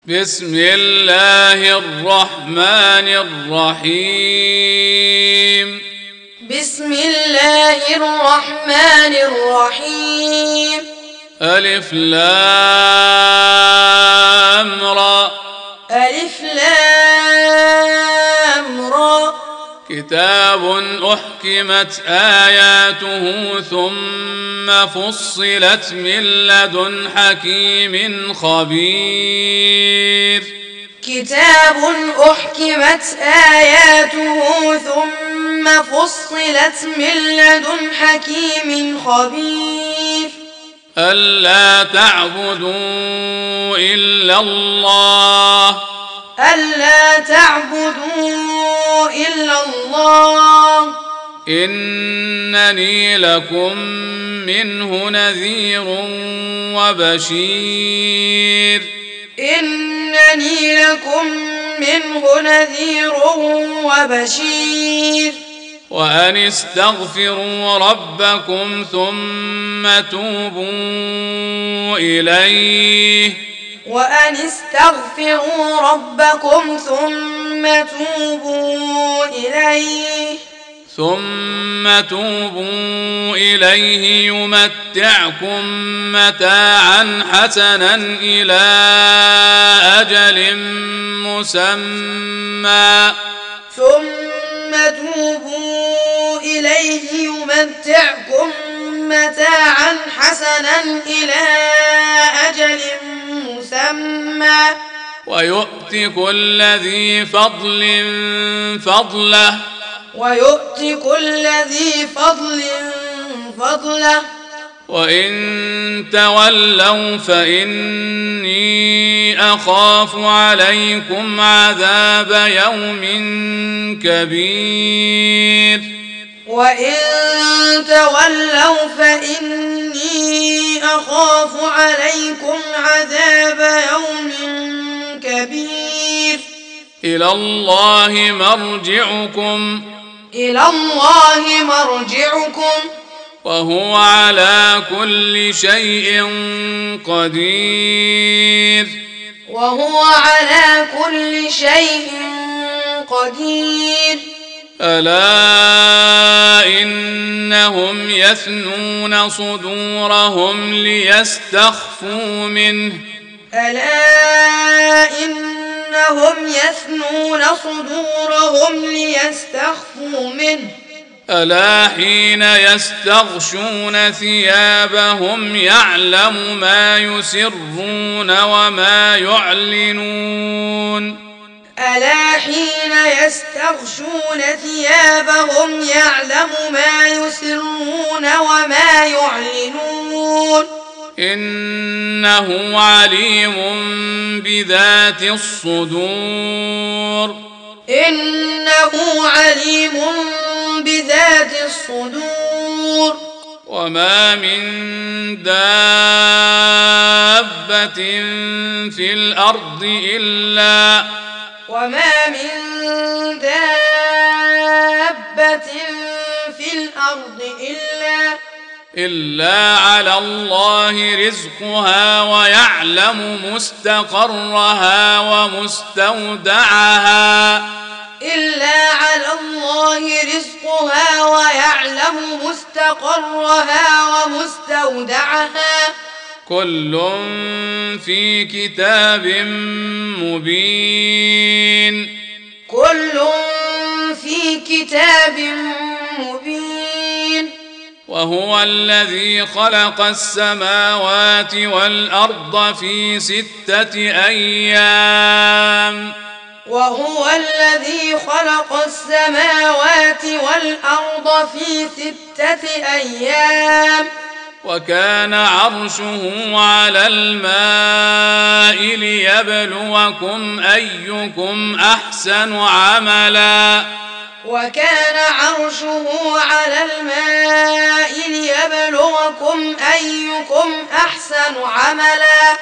بسم الله الرحمن الرحيم. بسم الله الرحمن الرحيم. ألف لام را. ألف لام را. كتاب أحكمت آياته ثم فصلت من لدن حكيم خبير. كتاب أحكمت آياته ثم فصلت من لدن حكيم خبير. ألا تعبدوا إلا الله. ألا تعبدوا إلا الله. إنني لكم منه نذير وبشير. إنني لكم منه نذير وبشير. وأن استغفروا ربكم ثم توبوا إليه. وأن استغفروا ربكم ثم توبوا إليه. يمتعكم متاعا حسنا إلى أجل مسمى. ثم توبوا إليه يمتعكم متاعا حسنا إلى أجل مسمى. ويؤت كل ذي فضل فضله. ويؤت كل ذي فضل فضله. وإن تولوا فإني أخاف عليكم عذاب يوم كبير. وإن تولوا فإني أخاف عليكم عذاب يوم كبير. إلى الله مرجعكم. إلى الله مرجعكم. وهو على كل شيء قدير. وهو على كل شيء قدير. ألا إنهم يثنون صدورهم ليستخفوا منه. ألا إنهم يثنون صدورهم ليستخفوا منه. ألا حين يستغشون ثيابهم يعلم ما يسرون وما يعلنون. ألا حين يستغشون ثيابهم يعلم ما يسرون وما يعلنون. إنه عليم بذات الصدور. إنه عليم بذات الصدور. وما من دابة في الأرض إلا على الله رزقها ويعلم مستقرها ومستودعها. إلا على الله رزقها ويعلم مستقرها ومستودعها. كل في كتاب مبين. كل في كتاب مبين. وهو الذي خلق السماوات والأرض في 6 أيام. وهو الذي خلق السماوات والأرض في 6 أيام. وكان عرشه على الماء ليبلوكم أيكم أحسن عملا. وكان عرشه على الماء ليبلوكم أيكم أحسن عملا.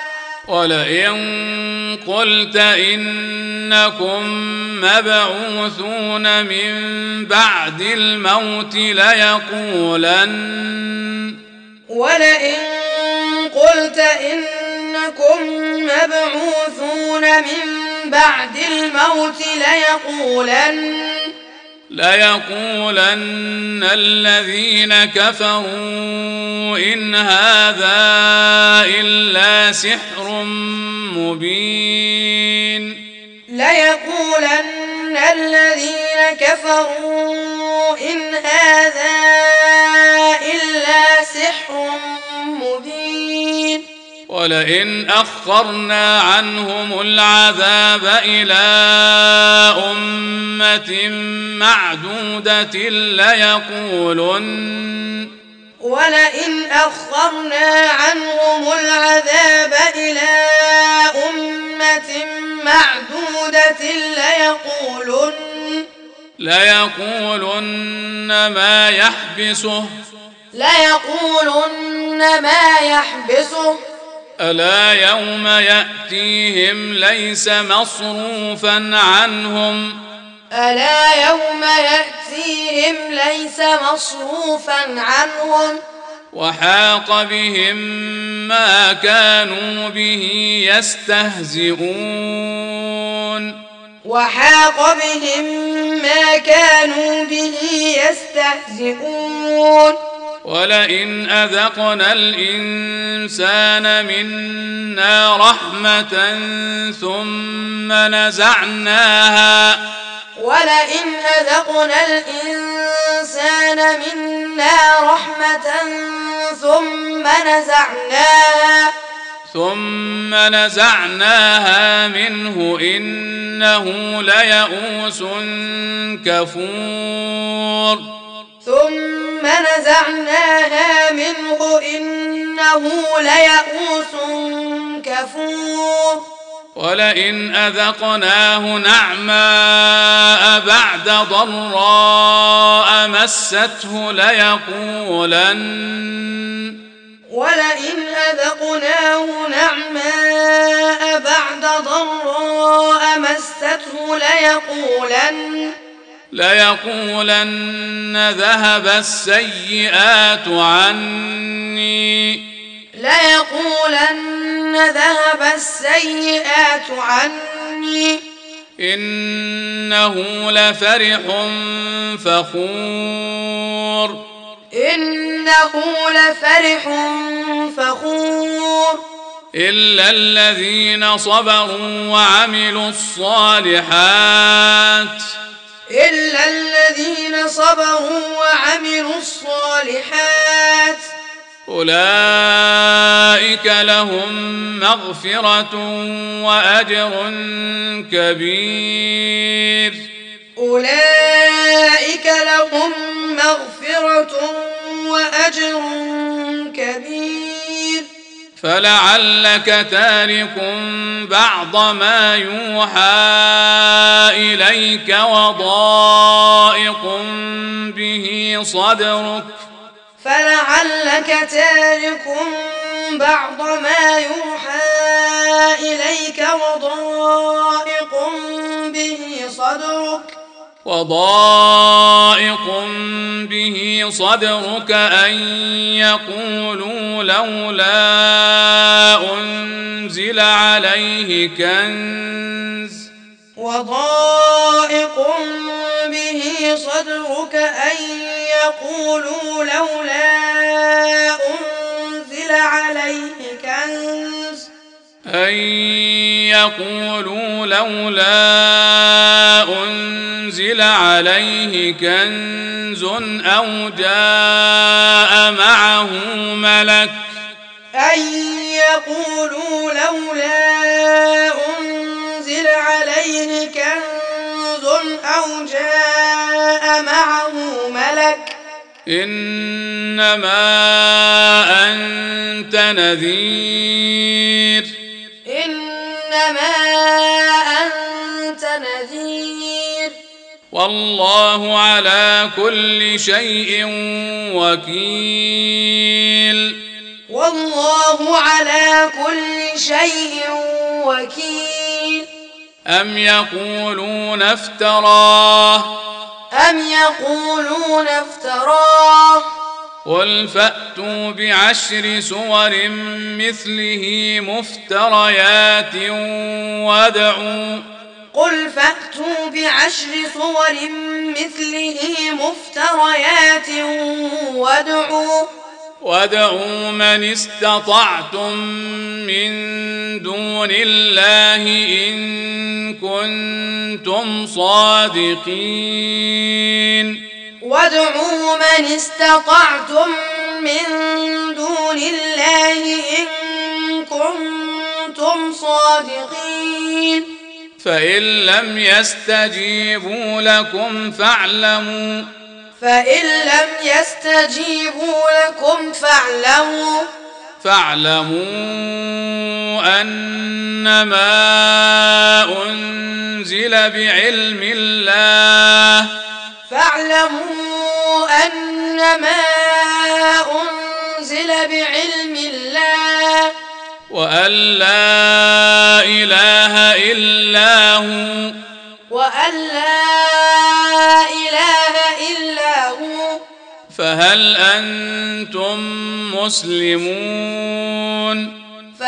ولئن قلت إنكم مبعوثون من بعد الموت ليقولن. ولئن قلت إنكم إنكم مبعوثون من بعد الموت ليقولن الذين كفروا إن هذا إلا سحر مبين. ليقولن الذين كفروا إن هذا إلا سحر مبين. ولئن أخرنا عنهم العذاب إلى أمة معدودة ولئن أخرنا عنهم العذاب إلى أمة معدودة ليقولن ما يحبسه ألا يوم يأتيهم ليس مصروفا عنهم وحاق بهم ما كانوا به يستهزئون. ولئن أذقنا الإنسان منا رحمة ثم نزعناها منه إنه ليئوس كفور. ولئن أذقناه نعماء بعد ضراء مسته ليقولن ذهب السيئات عني إنه لفرح فخور. إلا الذين صبروا وعملوا الصالحات أولئك لهم مغفرة وأجر كبير. فلعلك تارك بعض ما يوحى إليك وضائق به صدرك أن يقولوا لولا أنزل عليه كنز أو جاء معه ملك إنما أنت نذير والله على كل شيء وكيل. أم يقولون افتراه قل فأتوا بعشر سور مثله مفتريات وادعوا من استطعتم من دون الله إن كنتم صادقين فإن لم يستجيبوا لكم فاعلموا أنما أنزل بعلم الله وأن لا إله إلا هو فهل أنتم مسلمون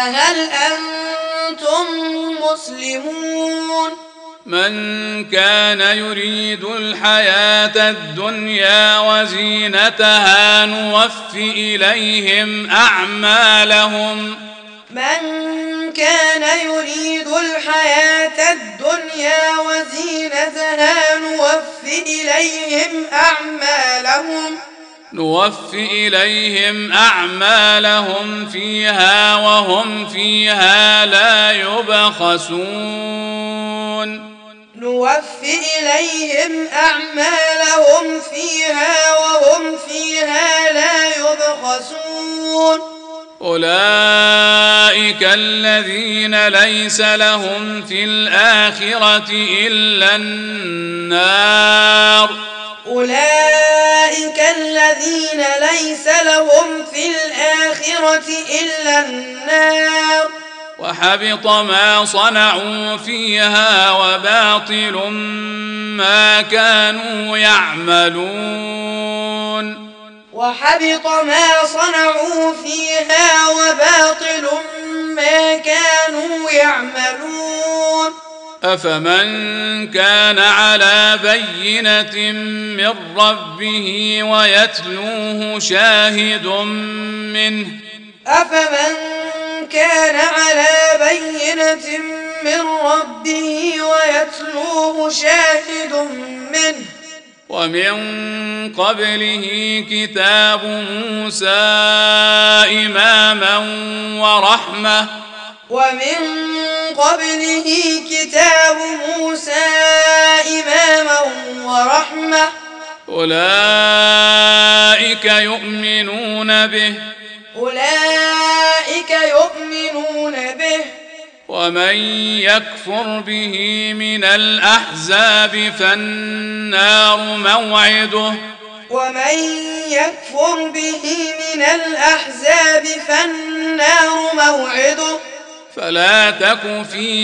من كان يريد الحياة الدنيا وزينتها نوف إليهم أعمالهم فيها وهم فيها لا يبخسون أولئك الذين ليس لهم في الآخرة إلا النار وحبط ما صنعوا فيها وباطل ما كانوا يعملون أفمن كان على بينة من ربه ويتلوه شاهد منه ومن قبله كتاب موسى إماما ورحمة أولئك يؤمنون به ومن يكفر به من الأحزاب فالنار موعده فلا تك في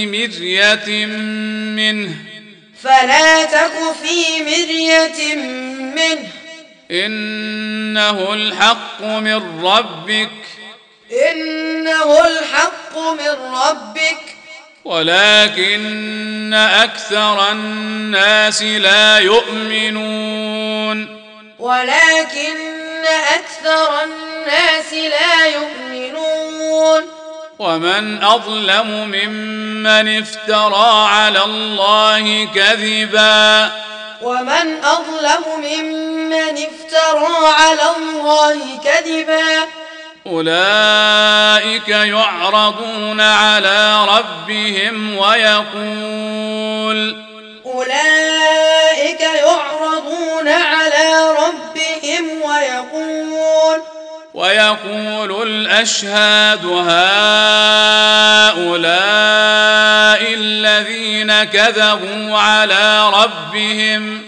مرية منه إنه الحق من ربك ولكن أكثر الناس لا يؤمنون ومن أظلم ممن افترى على الله كذبا أولئك يعرضون على ربهم ويقول الأشهاد هؤلاء الذين كذبوا على ربهم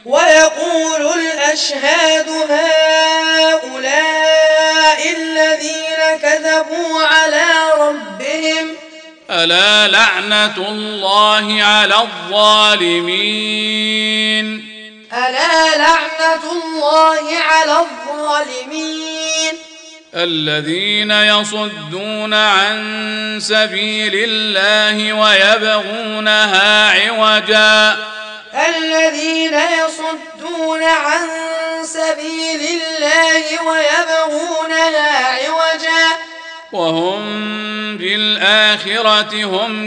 ألا لعنة الله على الظالمين ألا لعنة الله على الظالمين. الذين يصدون عن سبيل الله ويبغونها عوجا. الذين يصدون عن سبيل الله ويبغونها عوجا وهم بالآخرة هم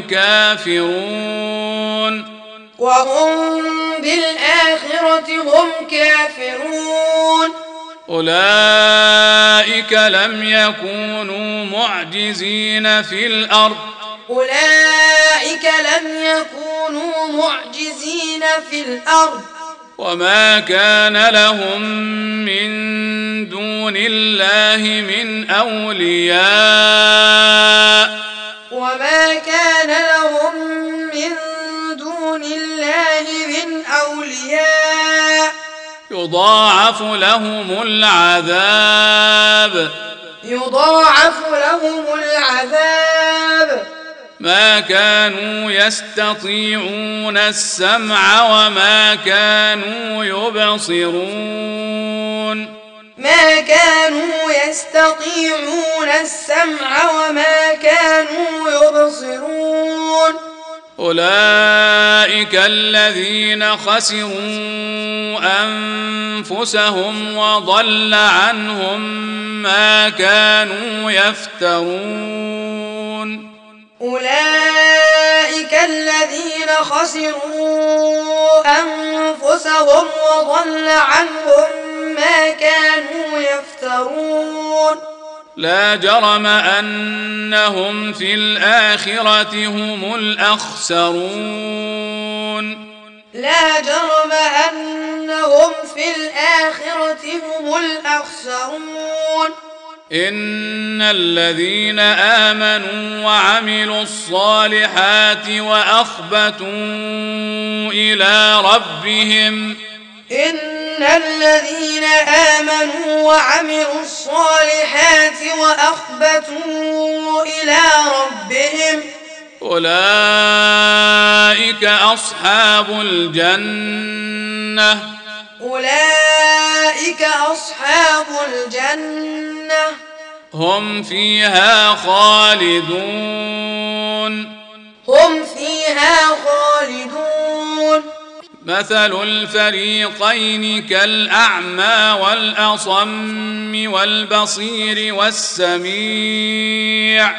كافرون. أولئك لم يكونوا معجزين في الأرض وما كان لهم من دون الله من أولياء يضاعف لهم العذاب ما كانوا يستطيعون السمع وما كانوا يبصرون. أولئك الذين خسروا أنفسهم وضل عنهم ما كانوا يفترون. لا جرم أنهم في الآخرة هم الأخسرون. إن الذين آمنوا وعملوا الصالحات وأخبتوا إلى ربهم أولئك أصحاب الجنة هم فيها خالدون. مثل الفريقين كالأعمى والأصم والبصير والسميع.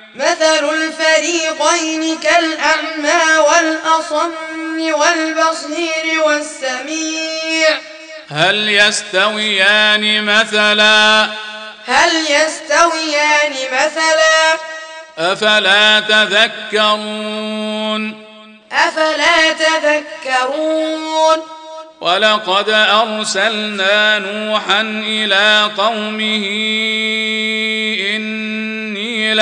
هل يستويان مثلا أفلا تذكرون. ولقد أرسلنا نوحا إلى قومه إني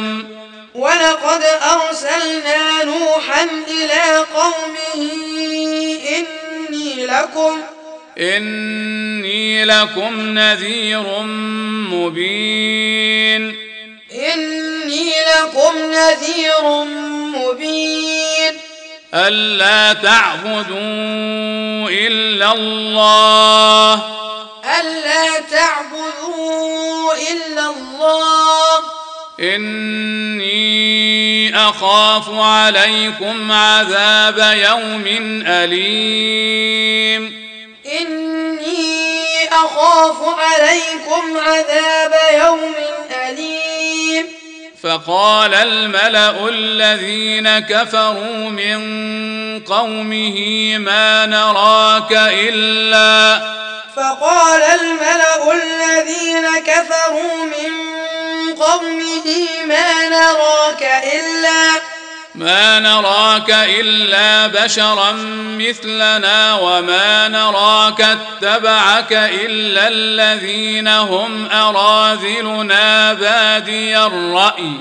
لكم نذير مبين ألا تعبدوا إلا الله إني أخاف عليكم عذاب يوم أليم. فقال الملأ الذين كفروا من قومه ما نراك إلا بشرا مثلنا وما نراك اتبعك إلا الذين هم أراذلنا بادي الرأي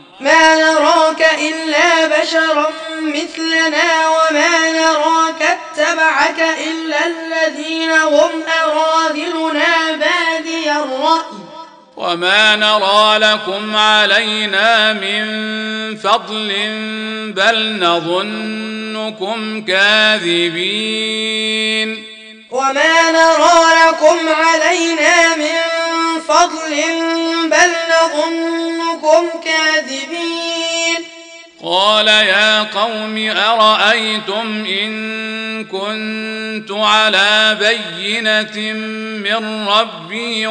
وما نرى لكم علينا من فضل بل نظنكم كاذبين. وما نرى لكم علينا من فضل بل نظنكم كاذبين قال يا قوم أرأيتم إن كنت على بينة من ربي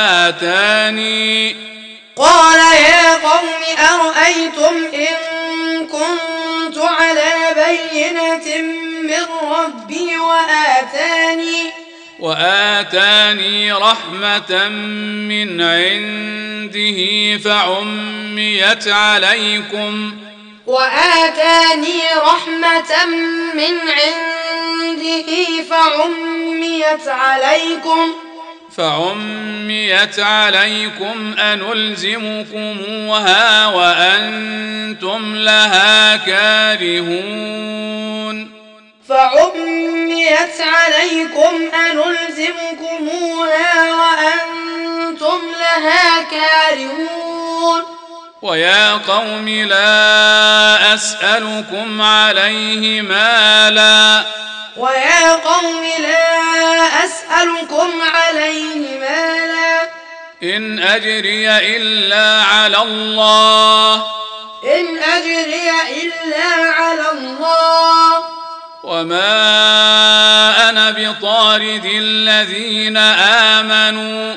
وآتاني رحمة من عنده فعميت عليكم أنلزمكموها وأنتم لها كارهون ويا قوم لا أسألكم عليه مالا إن أجري إلا على الله وما أنا بطارد الذين آمنوا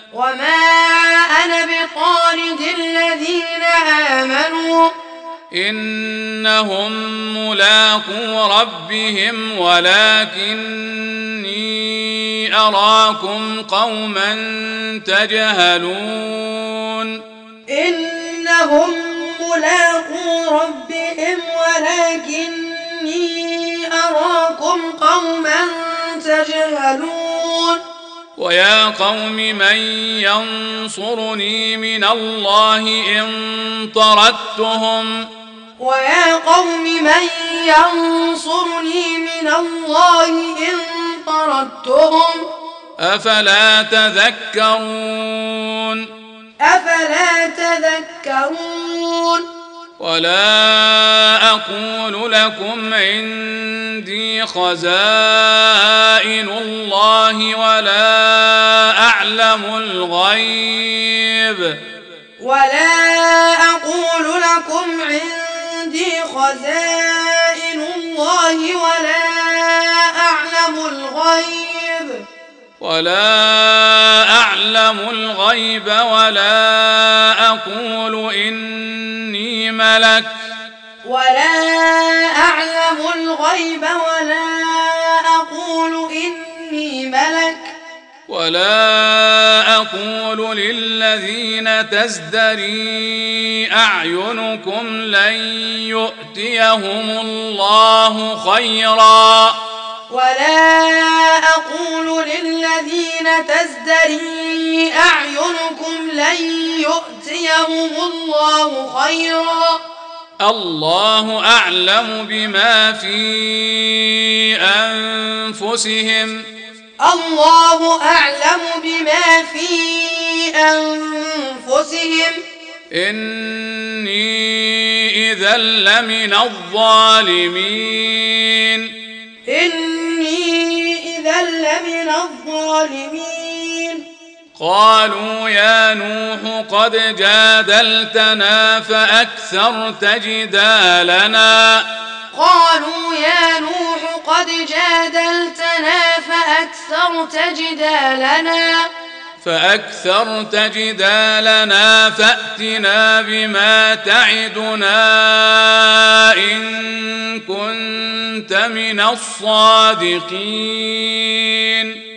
إنهم ملاقو ربهم ولكني أراكم قوما تجهلون ويا قوم من ينصرني من الله إن طردتهم أفلا تذكرون ولا أقول لكم عندي خزائن الله ولا أعلم الغيب ولا أقول إني ملك ولا أقول للذين تزدري أعينكم لن يؤتيهم الله خيرا الله أعلم بما في أنفسهم إني إذا لمن الظالمين قالوا يا نوح قد جادلتنا فأكثرت جدالنا فأتنا بما تعدنا إن كنت من الصادقين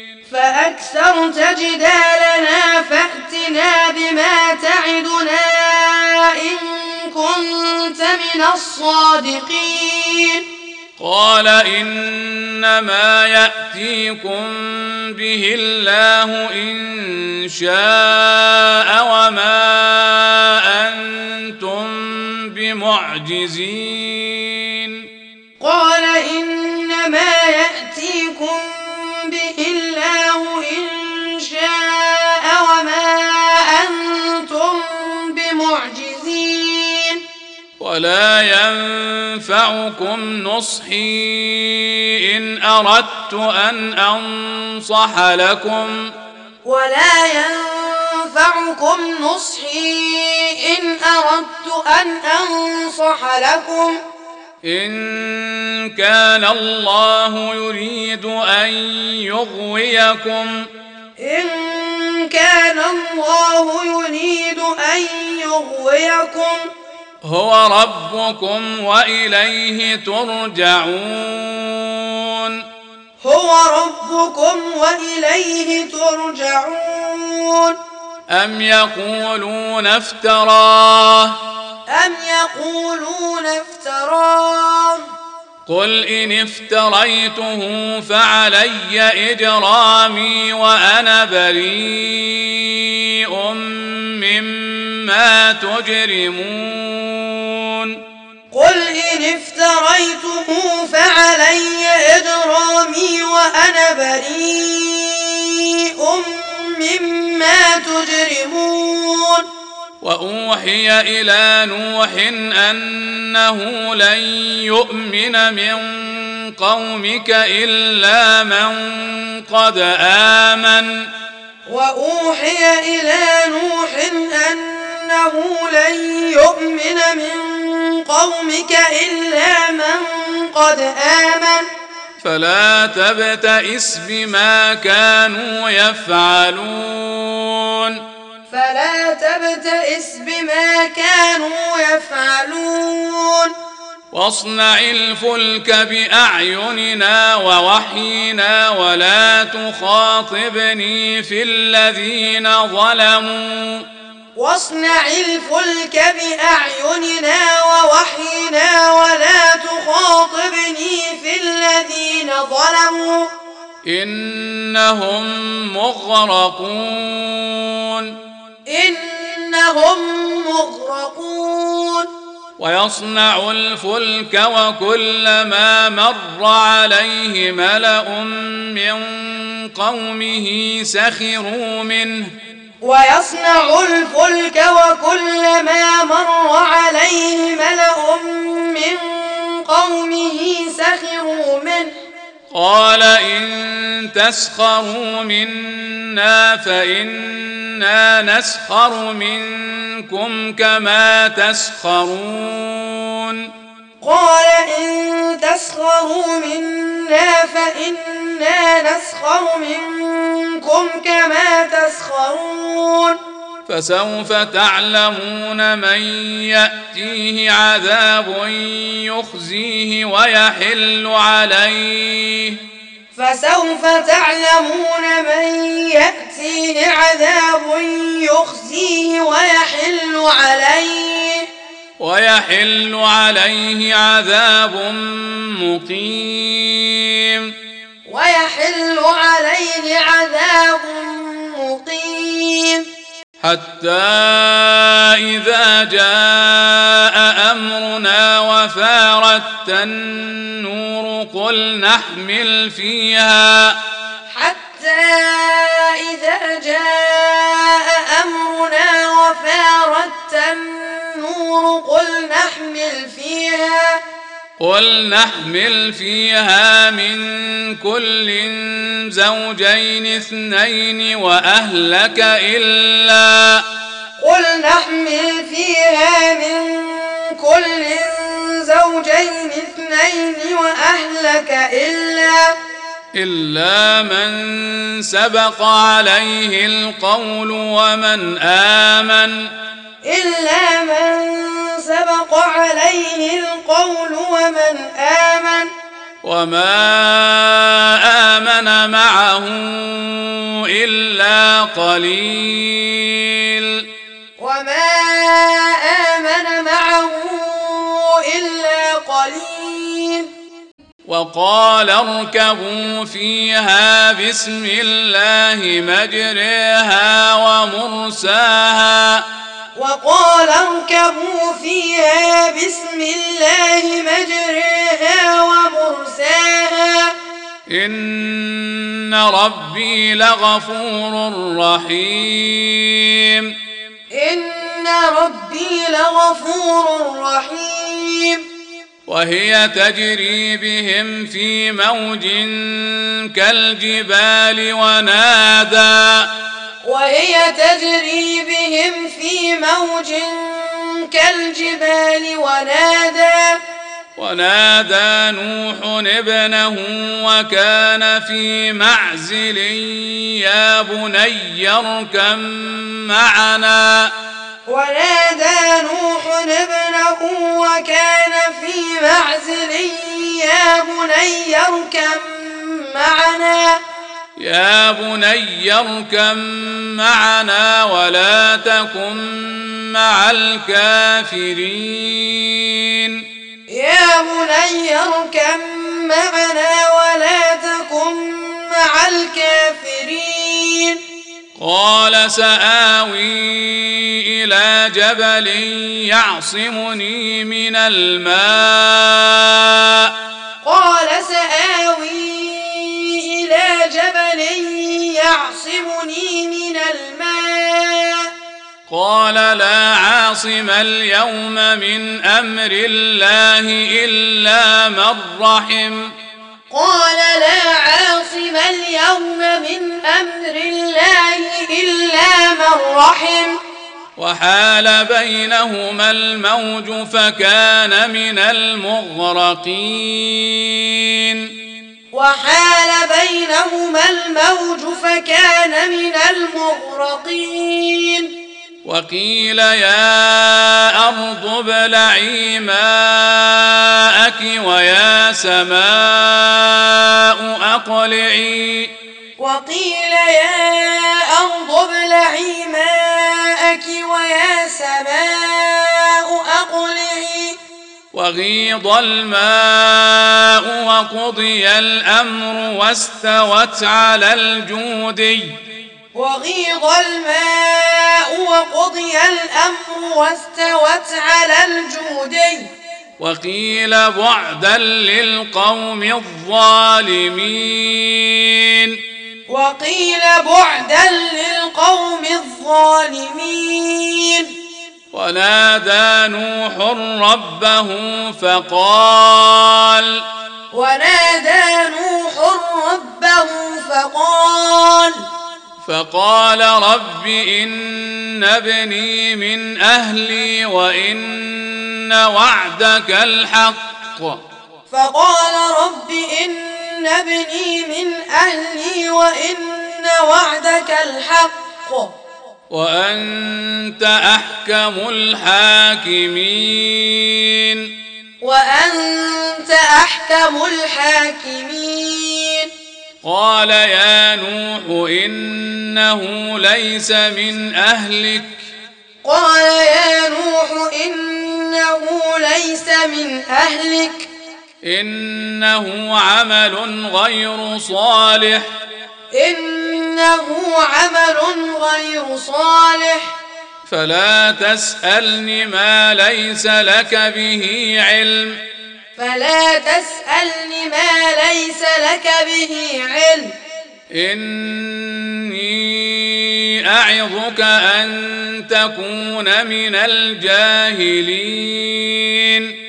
قال إنما يأتيكم به الله إن شاء وما أنتم بمعجزين ولا ينفع ينفعكم نصحي إن أردت أن أنصح لكم ولا ينفعكم نصحي إن أردت أن أنصح لكم إن كان الله يريد أن يغويكم إن كان الله يريد أن يغويكم هو ربكم وإليه ترجعون هو ربكم وإليه ترجعون أم يقولون افتراه قل إن افتريته فعلي إجرامي وأنا بريء مما تجرمون قل إن افتريته فعلي إجرامي وأنا بريء مما تجرمون وأوحي إلى نوح أنه لن يؤمن من قومك إلا من قد آمن وأوحي إلى نوح أنه لن يؤمن من قومك إلا من قد آمن فلا تبتئس بما كانوا يفعلون واصنع الفلك بأعيننا ووحينا ولا تخاطبني في الذين ظلموا واصنع الفلك بأعيننا ووحينا ولا تخاطبني في الذين ظلموا إنهم مغرقون ويصنع الفلك وكلما مر عليه ملأ من قومه سخروا منه قال إن تسخروا منا فإنا نسخر منكم كما تسخرون فسوف تعلمون من يأتيه عذاب يخزيه ويحل عليه عذاب مقيم حتى إذا جاء أمرنا وفارت النور قل نحمل فيها قل نحمل فيها من كل زوجين اثنين وأهلك إلا من سبق عليه القول ومن آمن وما آمن معه إلا قليل وقال اركبوا فيها بسم الله مجريها ومرساها إن ربي لغفور رحيم وهي تجري بهم في موج كالجبال ونادى نوح ابنه وكان في معزل يا بني اركب معنا ولا تكن مع الكافرين قال سآوي إلى جبل يعصمني من الماء قال لا عاصم اليوم من أمر الله إلا من رحم وحال بينهما الموج فكان من المغرقين وقيل يا أرض ابلعي ماءك ويا سماء أقلعي وغيض الماء وقضي الأمر واستوت على الجودي وقيل بعدا للقوم الظالمين ونادى نوح ربه فقال رب إن ابني من أهلي وإن وعدك الحق وأنت أحكم الحاكمين قال يا نوح إنه ليس من أهلك إنه عمل غير صالح فلا تسألني ما ليس لك به علم إني أعظك أن تكون من الجاهلين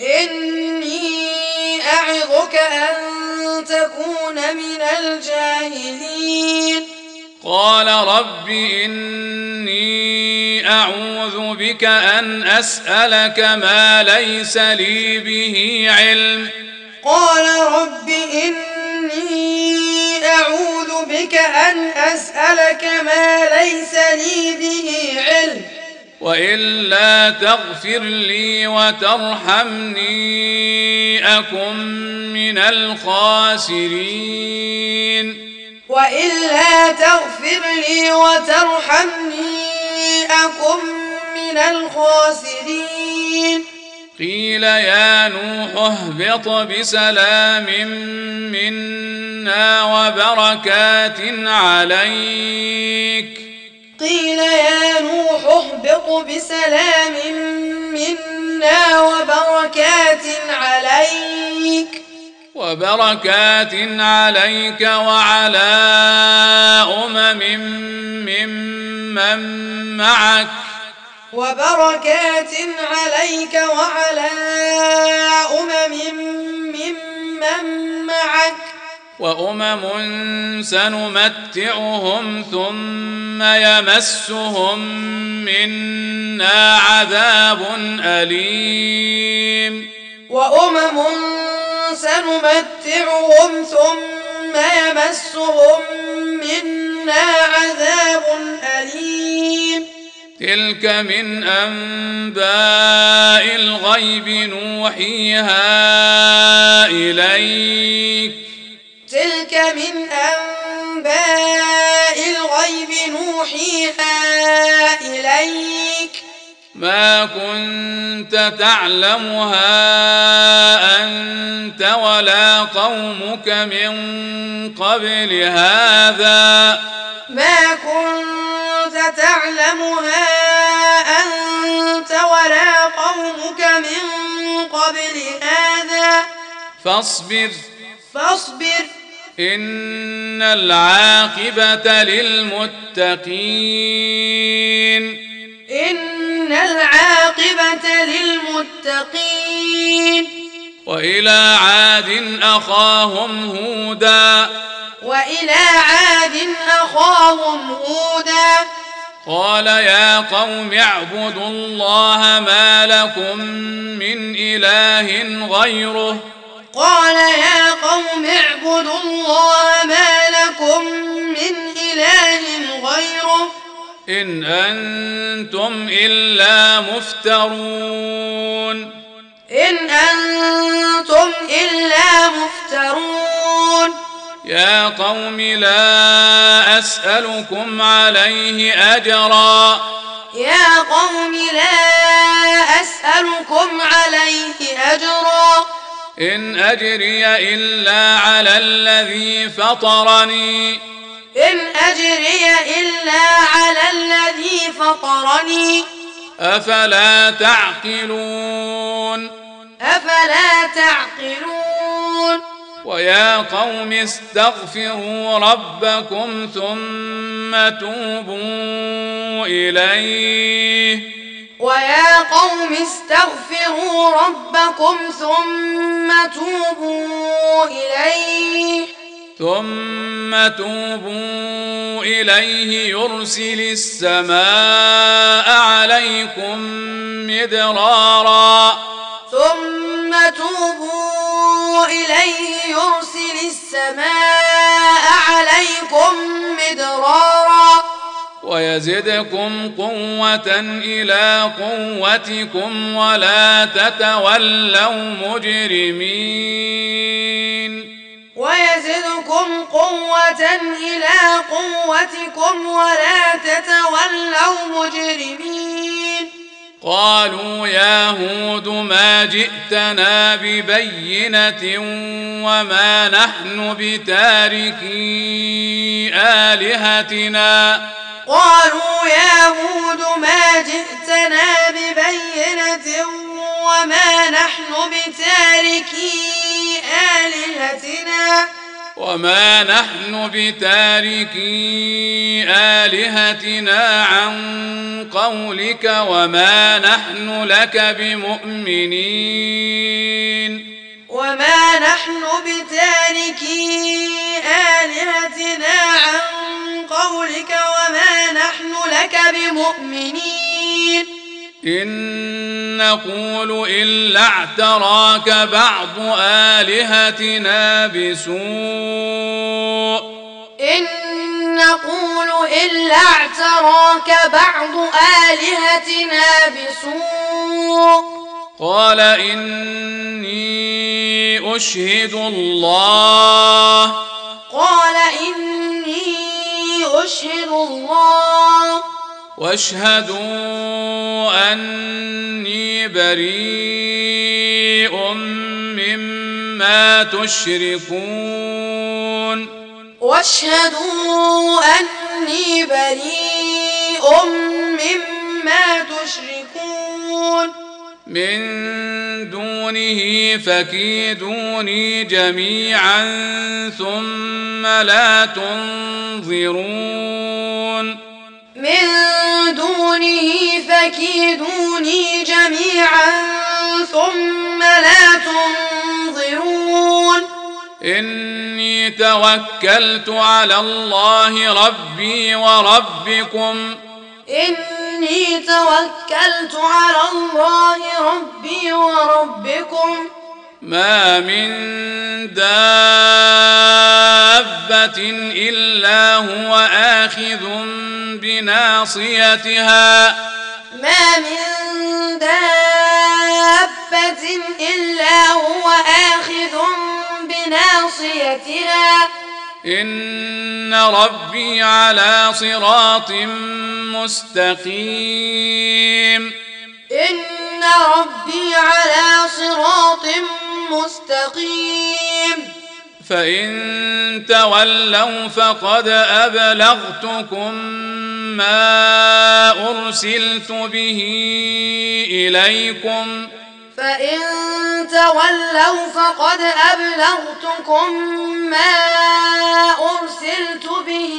قال رب إني أعوذ بك أن أسألك ما ليس لي به علم وإلا تغفر لي وترحمني أكن من الخاسرين قيل يا نوح اهبط بسلام منا وبركات عليك وعلى أمم ممن معك وبركات عليك وعلى ممن معك وأمم سنمتعهم ثم يمسهم منا عذاب أليم وأمم سنمتعهم ثم يمسهم منا عذاب أليم تلك من أنباء الغيب نوحيها إليك تلك من أنباء الغيب نوحيها إليك ما كنت تعلمها أنت ولا قومك من قبل هذا ما كنت تعلمها أنت ولا قومك من قبل هذا فاصبر إن العاقبة للمتقين إن العاقبة للمتقين وإلى عاد أخاهم هودا قال يا قوم اعبدوا الله ما لكم من إله غيره إن أنتم إلا مفترون يا قوم لا أسألكم عليه أجرا إن أجري إلا على الذي فطرني أفلا تعقلون ويا قوم استغفروا ربكم ثم توبوا إليه يرسل السماء عليكم مدرارا ويزدكم قوة إلى قوتكم ولا تتولوا مجرمين قالوا يا هود ما جئتنا ببينة وما نحن بتاركي آلهتنا عن قولك وما نحن لك بمؤمنين إن نقول إلا اعتراك بعض آلهتنا بسوء قال إني أشهد الله واشهدوا أني بريء مما تشركون من دونه فكيدوني جميعا ثم لا تنظرون من دونه فكيدوني جميعا ثم لا تنظرون إني توكلت على الله ربي وربكم إني توكلت على الله ربي وربكم ما من دابة إلا هو آخذ بناصيتها ما من دابة إلا هو آخذ بناصيتها إن ربي على صراط مستقيم إن ربي على صراط مستقيم فإن تولوا فقد أبلغتكم ما أرسلت به إليكم فإن تولوا فقد أبلغتكم ما أرسلت به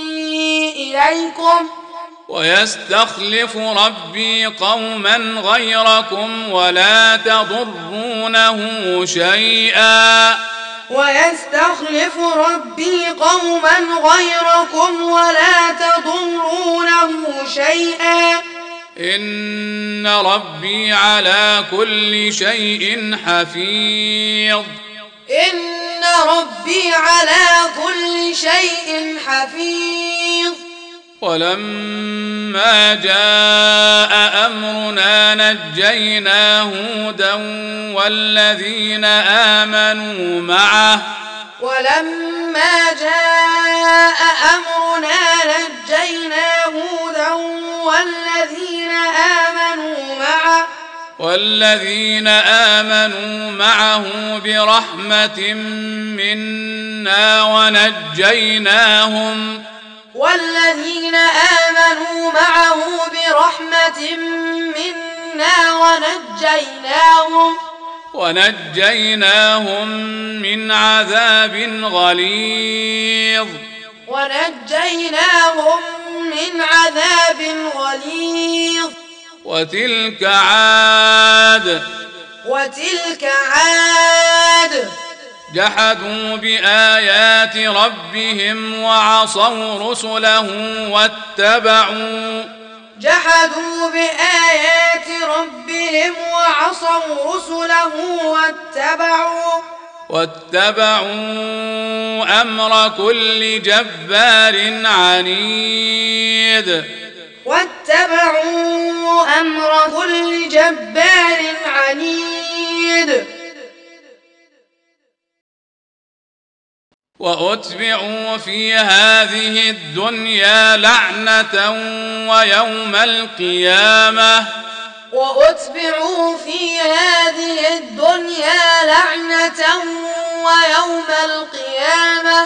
إليكم ويستخلف ربي قوما غيركم ولا تضرونه شيئا ويستخلف ربي قوما غيركم ولا تضرونه شيئا إن ربي على كل شيء حفيظ إن ربي على كل شيء حفيظ ولما جاء أمرنا نجينا هودا والذين آمنوا معه ولما جاء أمرنا نجينا هودا والذين آمنوا معه برحمة منا ونجيناهم من عذاب غليظ وتلك عاد جحدوا بآيات ربهم وعصوا رسله واتبعوا أمر كل جبار عنيد وأتبعوا في هذه الدنيا لعنة ويوم القيامة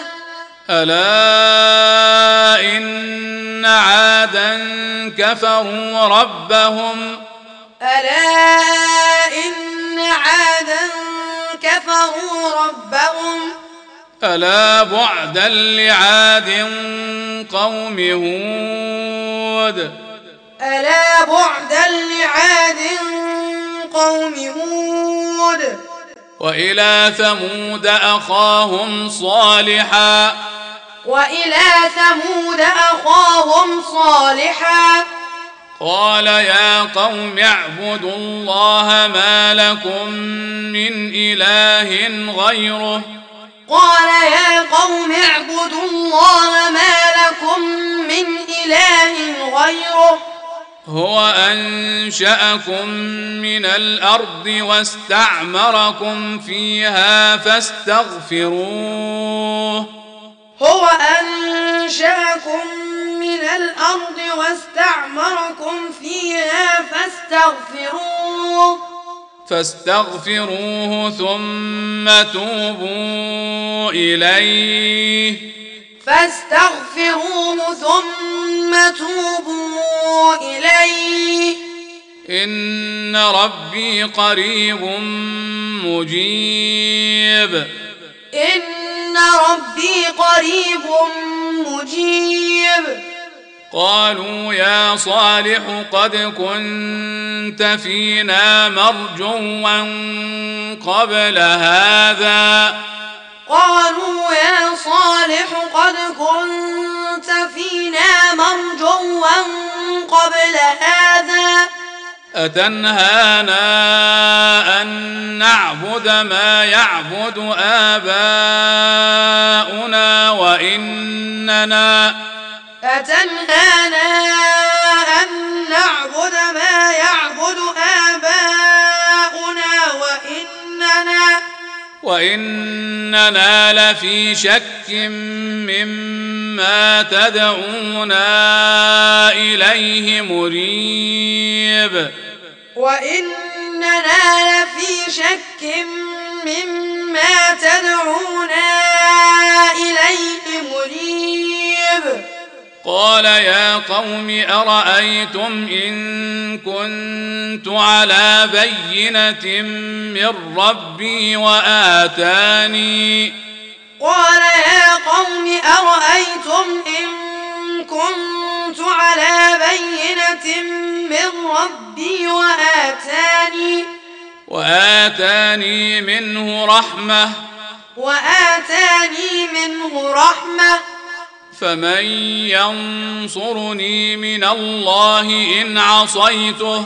ألا إن عادا كفروا ربهم ألا بعدا لعاد قوم هود وإلى ثمود أخاهم صالحا قال يا قوم اعبدوا الله ما لكم من إله غيره هو أنشأكم من الأرض واستعمركم فيها فاستغفروه ثم توبوا إليه إن ربي قريب مجيب قالوا يا صالح قد كنت فينا مرجوا قبل هذا قالوا يا صالح قد كنت فينا مرجوا قبل هذا أتنهانا أن نعبد ما يعبد آباؤنا وإننا وإننا لفي شك مما تدعونا إليه مريب قال يا قوم أرأيتم إن كنت على بينة من ربي وآتاني منه رحمة فمن ينصرني من الله إن عصيته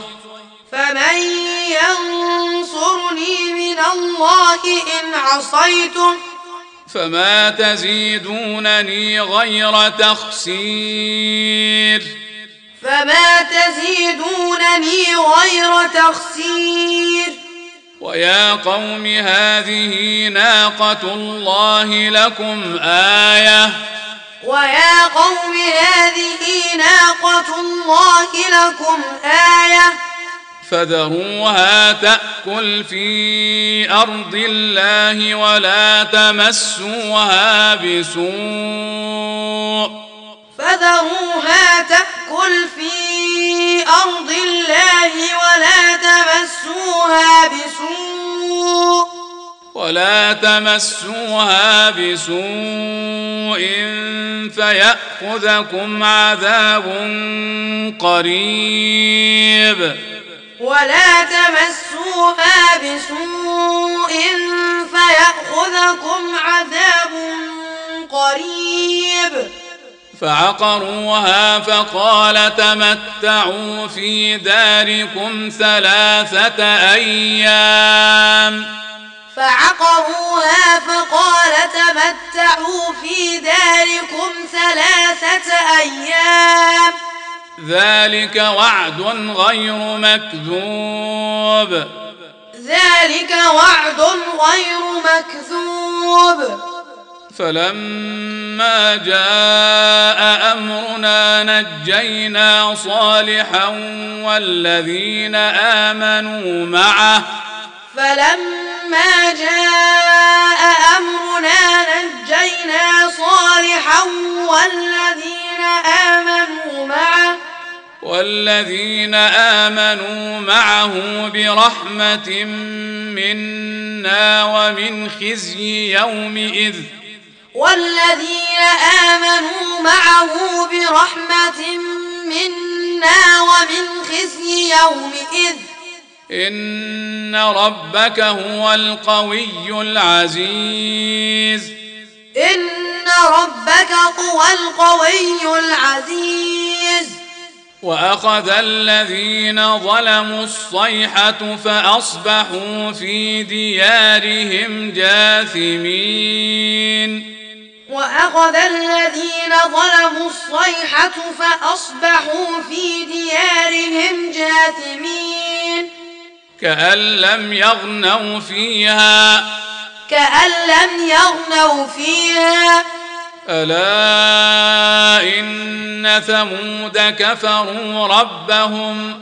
فما تزيدونني غير تخسير ويا قوم هذه ناقة الله لكم آية فذروها تأكل في أرض الله ولا تمسوها بسوء فيأخذكم عذاب قريب فعقروها فقال تمتعوا في داركم 3 أيام ذلك وعد غير مكذوب فلما جاء أمرنا نجينا صالحا والذين آمنوا معه برحمة منا ومن خزي يومئذ إن ربك هو القوي العزيز وأخذ الذين ظلموا الصيحة فأصبحوا في ديارهم جاثمين كأن لم يغنوا فيها ألا إن ثمود كفروا ربهم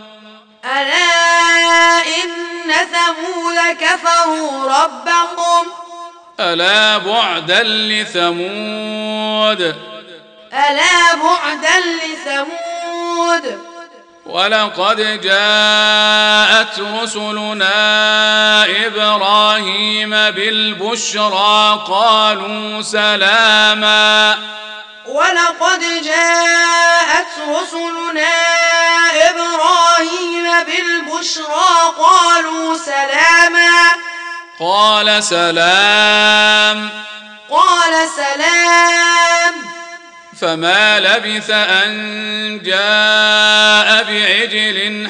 ألا بعدا لثمود ولقد جاءت رسلنا إبراهيم بالبشرى قالوا سلاما ولقد جاءت رسلنا إبراهيم بالبشرى قالوا سلاما قال سلام فما لبث أن جاء بعجل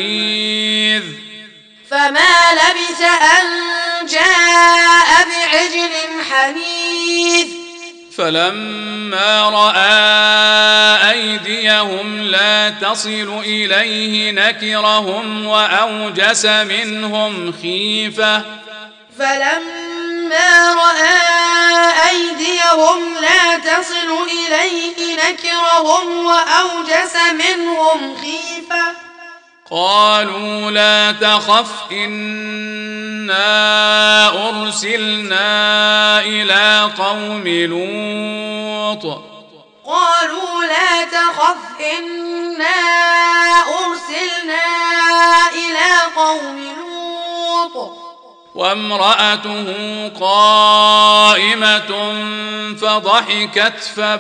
حنيذ فلما رأى أيديهم لا تصل إليه نكرهم وأوجس منهم خيفة قالوا لا تخف إنا أرسلنا إلى قوم لوط وامرأته قائمة فضحكت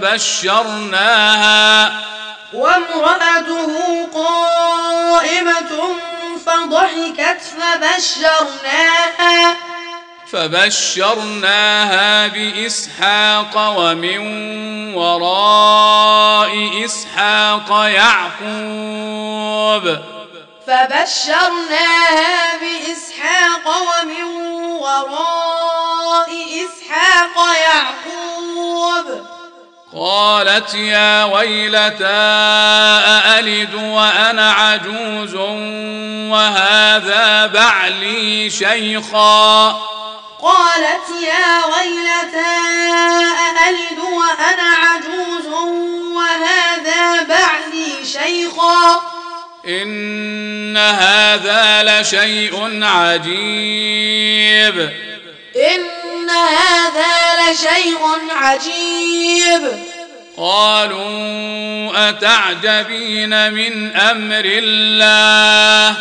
فبشرناها بإسحاق ومن وراء إسحاق يعقوب قالت يا ويلتى أألد وأنا عجوز وهذا بعلي شيخا إن هذا لشيء عجيب قالوا أتعجبين من أمر الله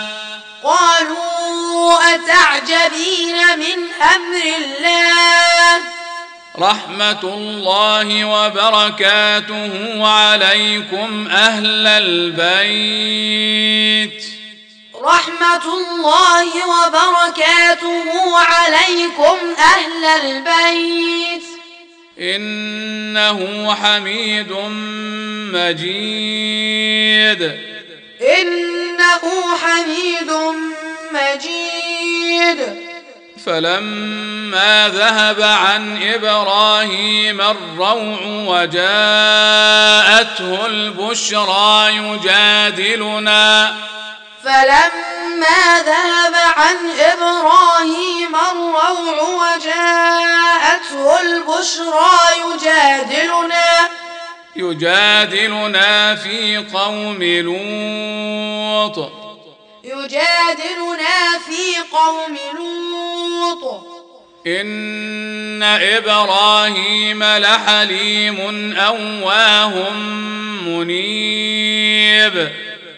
رحمة الله وبركاته عليكم أهل البيت إنه حميد مجيد فلما ذهب عن إبراهيم الروع وجاءته البشرى يجادلنا يجادلنا في قوم لوط إن إبراهيم لحليم أواه منيب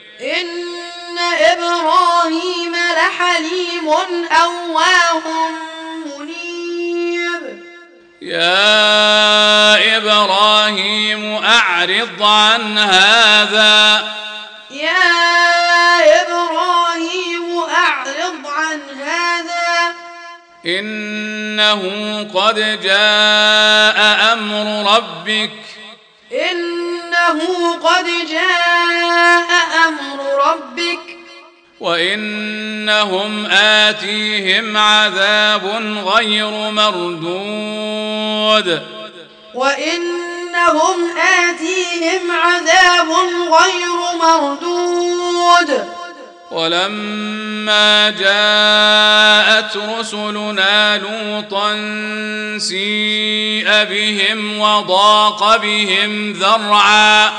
يا إبراهيم أعرض عن هذا إنه قد جاء أمر ربك وإنهم آتيهم عذاب غير مردود ولما جاءت رسلنا لوطا سيء بهم وضاق بهم ذرعا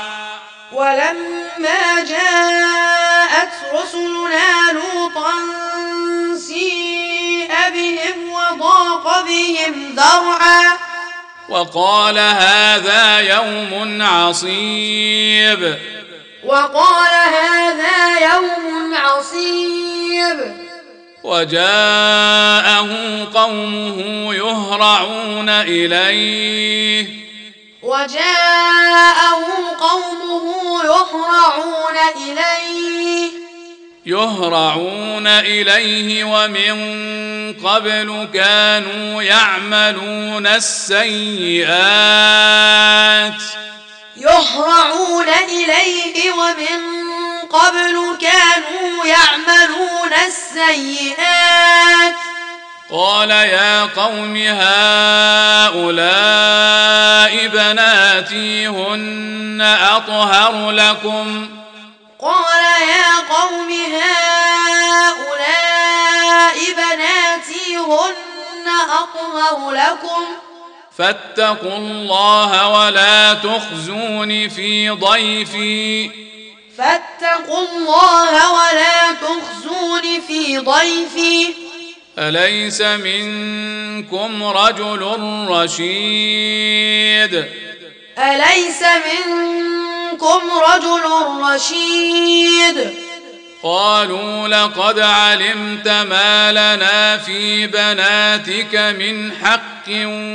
وقال هذا يوم عصيب وجاءه قومه يهرعون إليه وجاءه قومه يهرعون إليه ومن قبل كانوا يعملون السيئات قال يا قوم هؤلاء بناتي هن أطهر لكم فاتقوا الله ولا تخزوني في ضيفي أليس منكم رجل رشيد قالوا لقد علمت ما لنا في بناتك من حق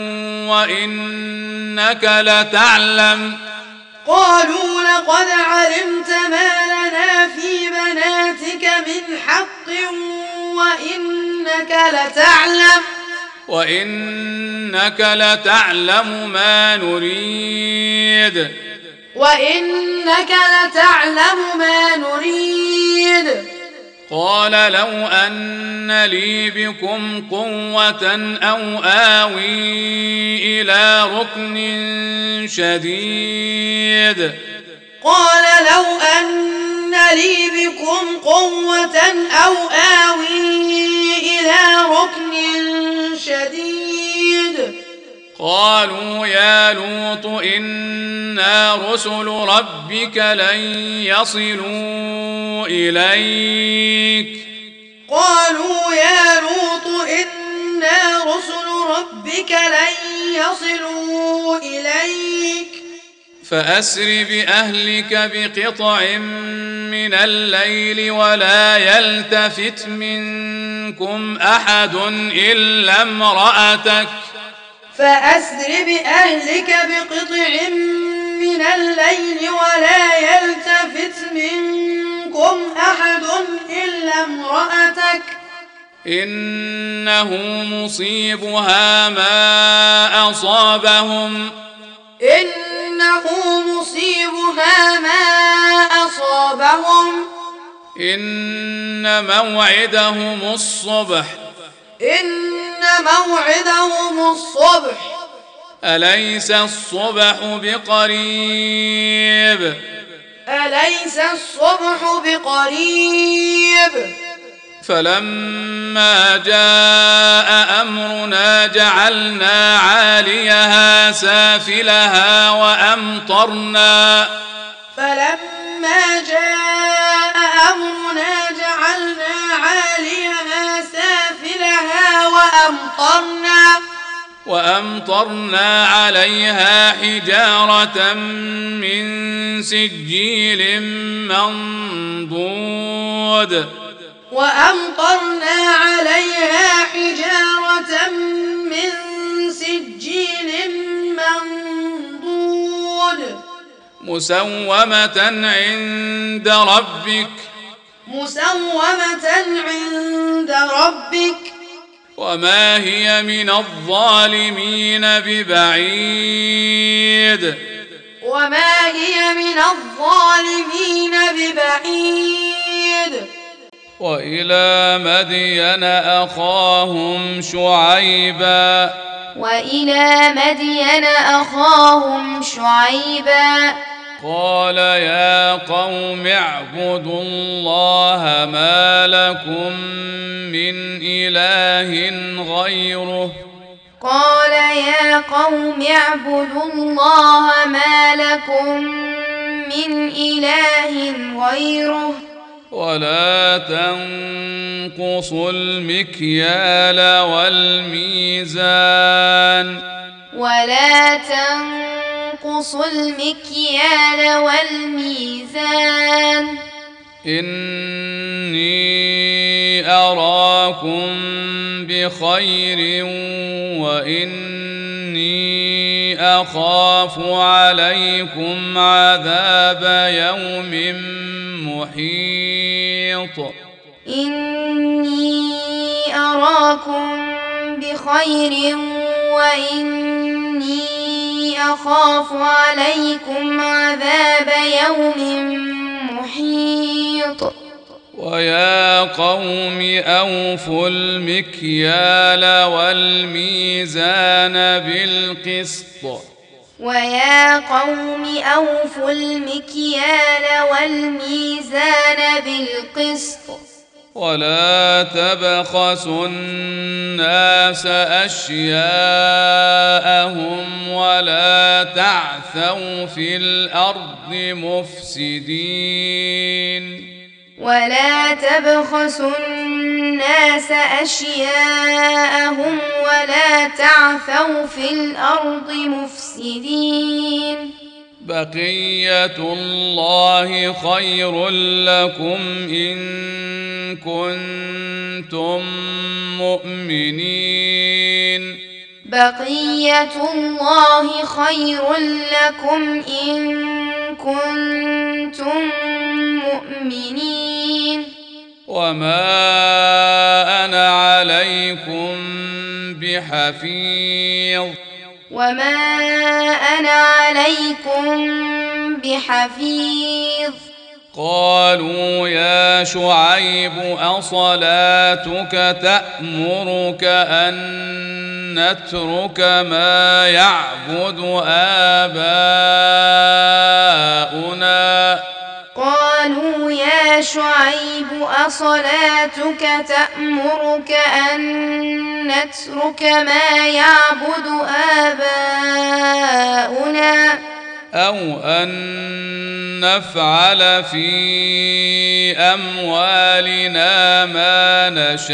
وإنك لتعلم ما نريد قال لو أن لي بكم قوة أو آوي إلى ركن شديد قالوا يا لوط إنا رسل ربك لن يصلوا إليك فأسر بأهلك بقطع من الليل ولا يلتفت منكم أحد إلا امرأتك إنه مصيبها ما أصابهم إن موعدهم الصبح أليس الصبح بقريب فلما جاء أمرنا جعلنا عاليها سافلها وأمطرنا عليها حجارة من سجيل منضود مسومة عند ربك وما هي من الظالمين ببعيد وإلى مدين أخاهم شعيبا قال يا قوم اعبدوا الله ما لكم من إله غيره ولا تنقصوا المكيال والميزان إني أراكم بخير وإني أخاف عليكم عذاب يوم محيط إني أراكم بخير وإني أخاف عليكم عذاب يوم محيط ويا قوم أوفوا المكيال والميزان بالقسط ويا قوم أوفوا المكيال والميزان بالقسط ولا تبخسوا الناس أشياءهم ولا تعثوا في الأرض مفسدين ولا تبخسوا الناس أشياءهم ولا تعثوا في الأرض مفسدين بقية الله خير لكم إن كنتم مؤمنين بقية الله خير لكم إن كنتم مؤمنين وما أنا عليكم بحفيظ وما أنا عليكم بحفيظ قالوا يا شعيب أصلاتك تأمرك أن نترك ما يعبد آباؤنا قالوا يا شعيب أصلاتك تأمرك أن نترك ما يعبد آباؤنا أو أن نفعل في أموالنا ما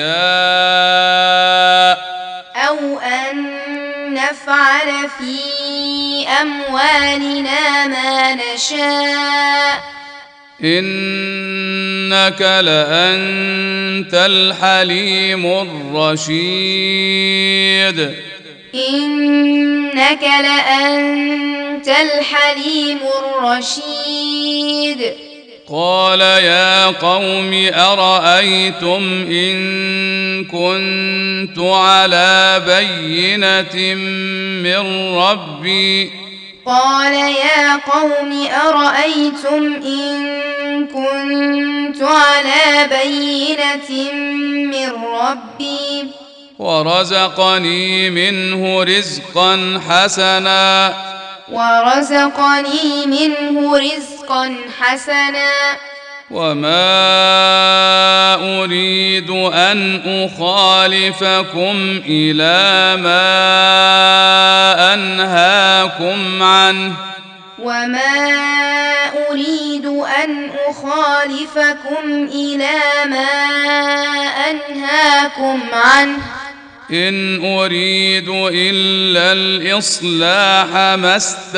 نشاء أو أن نفعل في أموالنا ما نشاء إنك لأنت الحليم الرشيد إنك لأنت الحليم الرشيد قال يا قوم أرأيتم إن كنت على بينة من ربي قال يا قوم أرأيتم إن كنت على بينة من ربي ورزقني منه رزقا حسنا وما أريد أن أخالفكم إلى ما أنهاكم عنه إن أريد إلا الإصلاح ما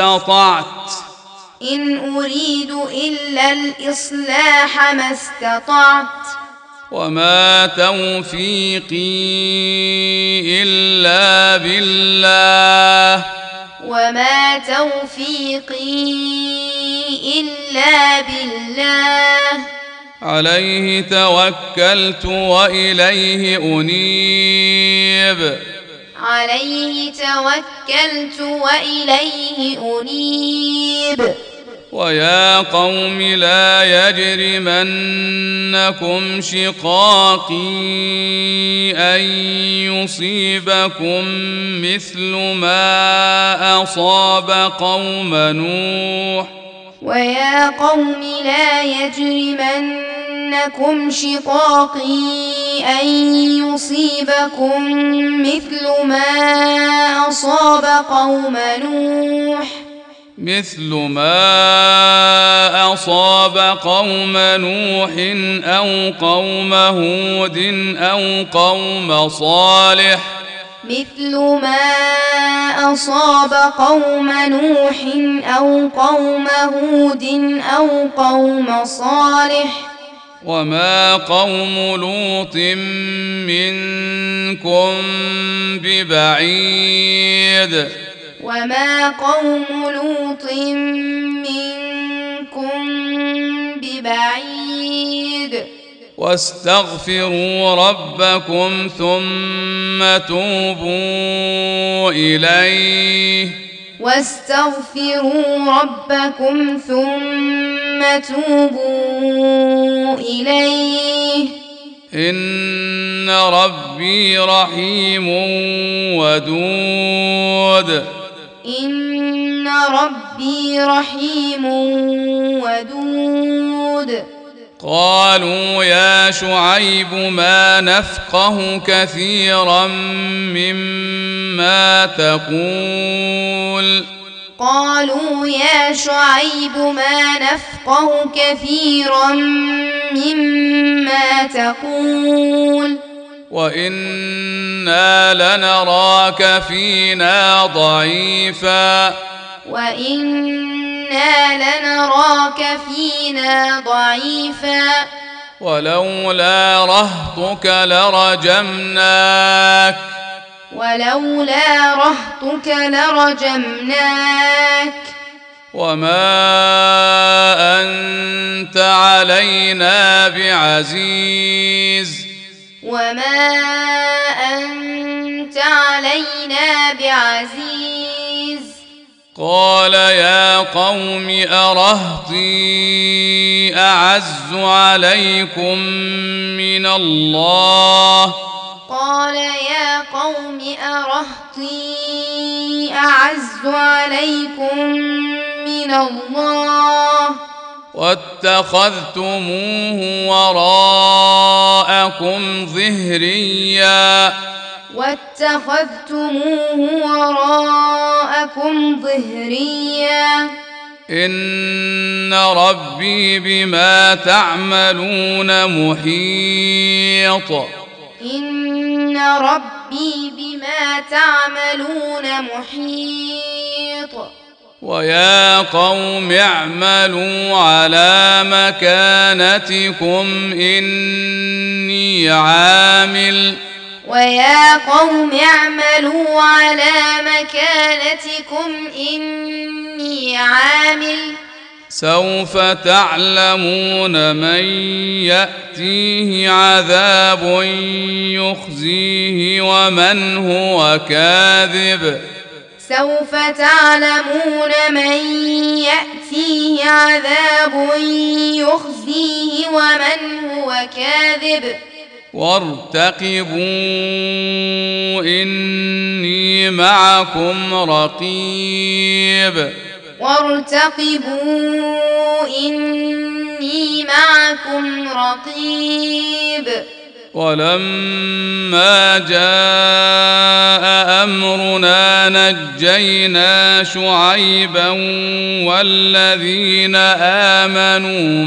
استطعت وما توفيقي إلا بالله عليه توكلت وإليه أنيب ويا قوم لا يجرمنكم شقاقي أن يصيبكم مثل ما أصاب قوم نوح ويا قوم لا يجرمنكم شقاقي أن يصيبكم مثل ما أصاب قوم نوح أو قوم هود أو قوم صالح مثل ما أصاب قوم نوح أو قوم هود أو قوم صالح وما قوم لوط منكم ببعيد وما قوم لوط منكم ببعيد واستغفروا ربكم ثم توبوا إليه واستغفروا ربكم ثم توبوا إليه إن ربي رحيم ودود إن ربي رحيم ودود قالوا يا شعيب ما نفقه كثيرا مما تقول قالوا يا شعيب ما نفقه كثيرا مما تقول وإنا لنراك فينا ضعيفا ولولا رهطك لرجمناك وما أنت علينا بعزيز قال يا قوم أرهطي أعز عليكم من الله واتخذتموه وراءكم ظهريا إن ربي بما تعملون محيط ويا قوم اعملوا على مكانتكم إني عامل سوف تعلمون من يأتيه عذاب يخزيه ومن هو كاذب وارتقبوا إني معكم رقيب ولما جاء أمرنا نجينا شعيبا والذين آمنوا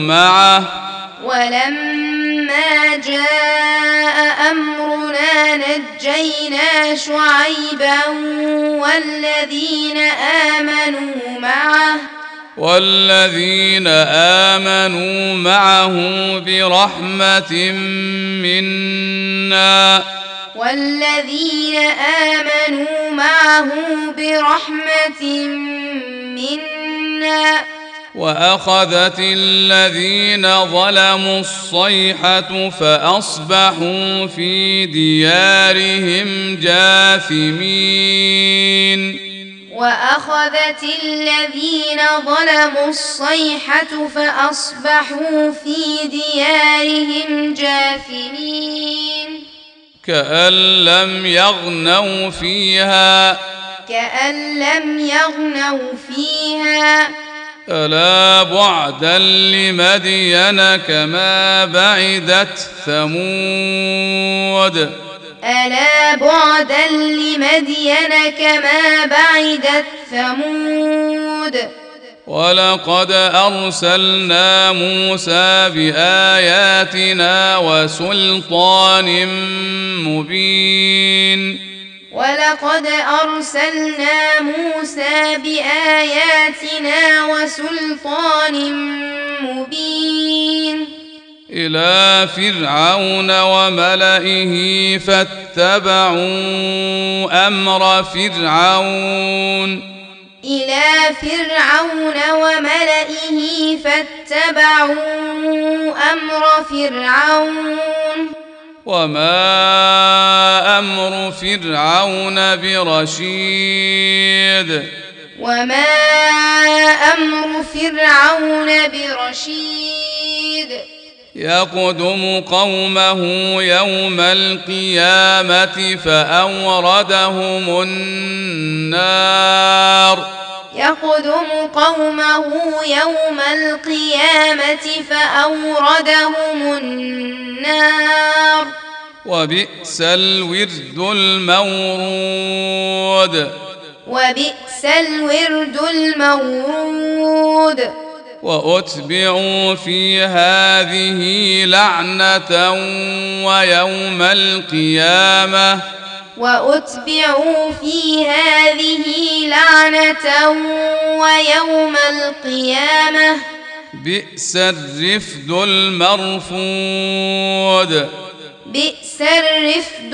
معه برحمة منا وأخذت الذين ظلموا الصيحة فأصبحوا في ديارهم جاثمين كأن لم يغنوا فيها ألا بعدا لمدين كما بعدت ثمود ولقد أرسلنا موسى بآياتنا وسلطان مبين إلى فرعون وملئه فاتبعوا أمر فرعون إلى فرعون وملئه فاتبعوا أمر فرعون وما أمر فرعون برشيد وما أمر فرعون برشيد يقدم قومه يوم القيامة فأوردهم النار يقدم قومه يوم القيامة فأوردهم النار وبئس الورد المورود وبئس الورد المورود وأتبعوا في هذه لعنة ويوم القيامة وأتبعوا في هذه لعنة ويوم القيامة بئس الرفد المرفود بئس الرفد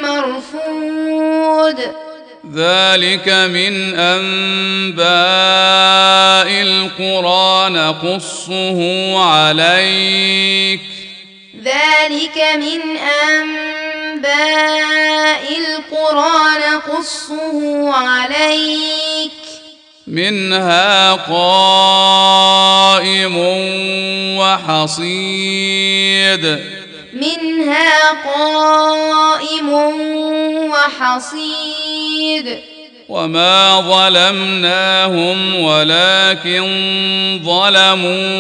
المرفود ذلك من أنباء القرى نقصه عليك ذلك من أنباء القرى نقصه عليك منها قائم وحصيد منها قائم وحصيد وما ظلمناهم ولكن ظلموا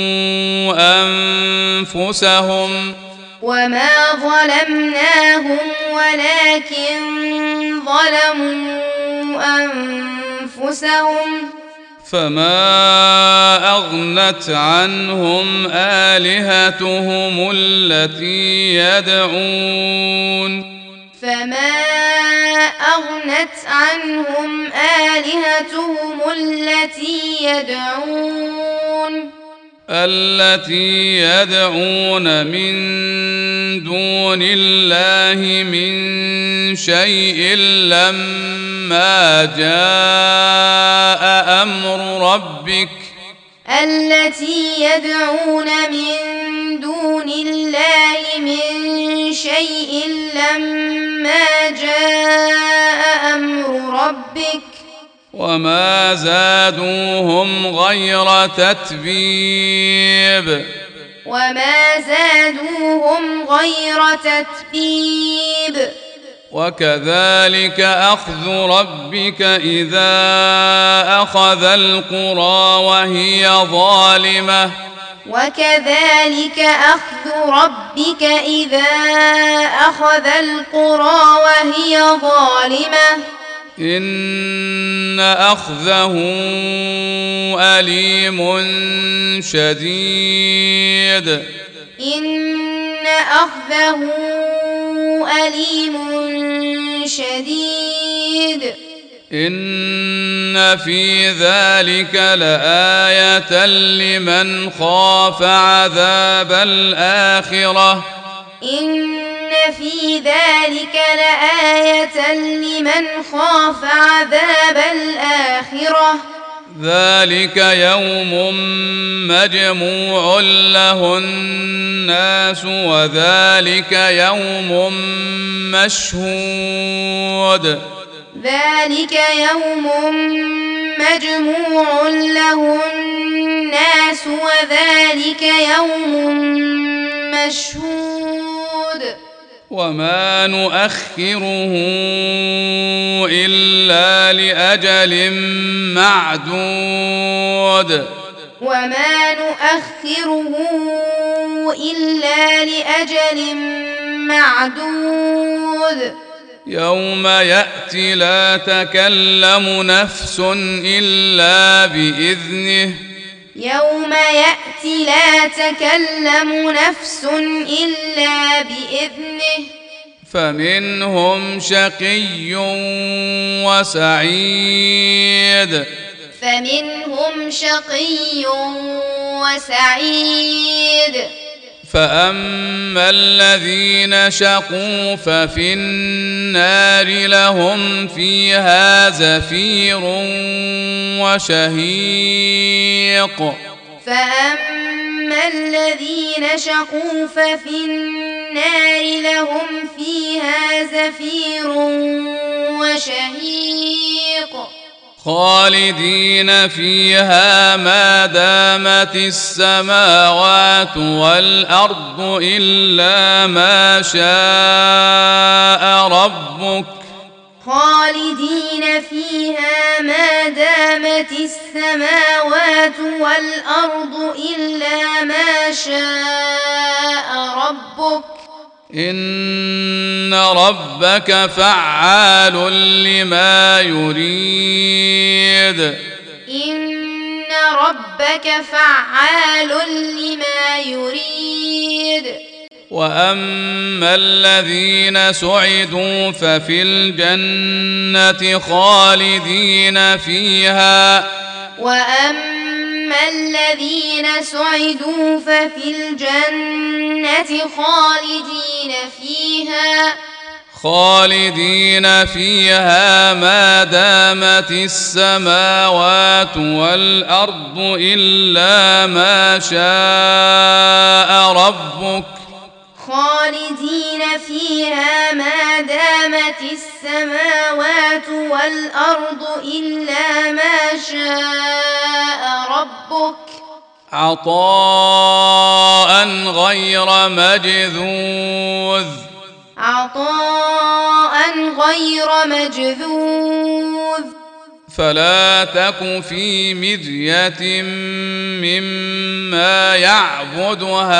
أنفسهم وما ظلمناهم ولكن ظلموا أنفسهم فما أغنت عنهم آلهتهم التي يدعون فما أغنت عنهم آلهتهم التي يدعون من دون الله من شيء لما جاء أمر ربك التي يدعون من دون الله من شيء لما جاء أمر ربك وما زادوهم غير تتبيب وما زادوهم غير تتبيب وكذلك أخذ ربك إذا أخذ القرى وهي ظالمة وكذلك أخذ ربك إذا أخذ القرى وهي ظالمة إن أخذه أليم شديد إن أخذه أليم شديد إن في ذلك لآية لمن خاف عذاب الآخرة إن في ذلك لآية لمن خاف عذاب الآخرة ذلك يوم مجموع له الناس وذلك يوم مشهود ذلك يوم مجموع له الناس وذلك يوم مشهود وما نؤخره إلا لأجل معدود وما نؤخره إلا لأجل معدود يوم يأتي لا تكلم نفس إلا بإذنه يوم يأتي لا تكلم نفس إلا بإذنه فمنهم شقي وسعيد فمنهم شقي وسعيد فأما الذين شقوا ففي النار لهم فيها زفير وشهيق. فأما الذين شقوا ففي النار لهم فيها زفير وشهيق خالدين فيها ما دامت السماوات والأرض إلا ما شاء ربك. خالدين فيها ما دامت السماوات والأرض إلا ما شاء ربك. إن ربك فعال لما يريد. إن ربك فعال لما يريد. وأما الذين سعدوا ففي الجنة خالدين فيها. وأما الذين سعدوا ففي الجنة خالدين فيها ما دامت السماوات والأرض إلا ما شاء ربك. خالدين فيها ما دامت السماوات والأرض إلا ما شاء ربك. عطاء غير مجذوذ. عطاء غير مجذوذ. فلا تك في مرية مما يعبد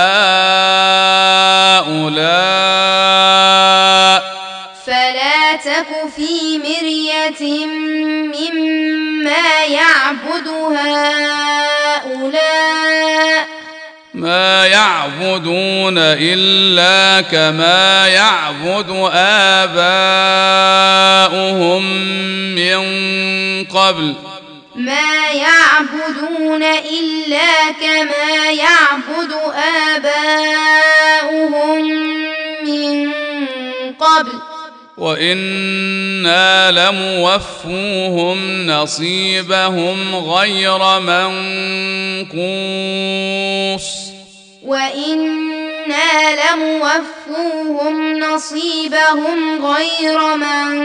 هؤلاء. فلا تك في مرية مما يعبد هؤلاء. ما يعبدون إلا كما يعبد آباؤهم من قبل. ما يعبدون إلا كما يعبد آباؤهم من قبل. وإنا لموفوهم نصيبهم غير منقوص. وإنا لموفوهم نصيبهم غير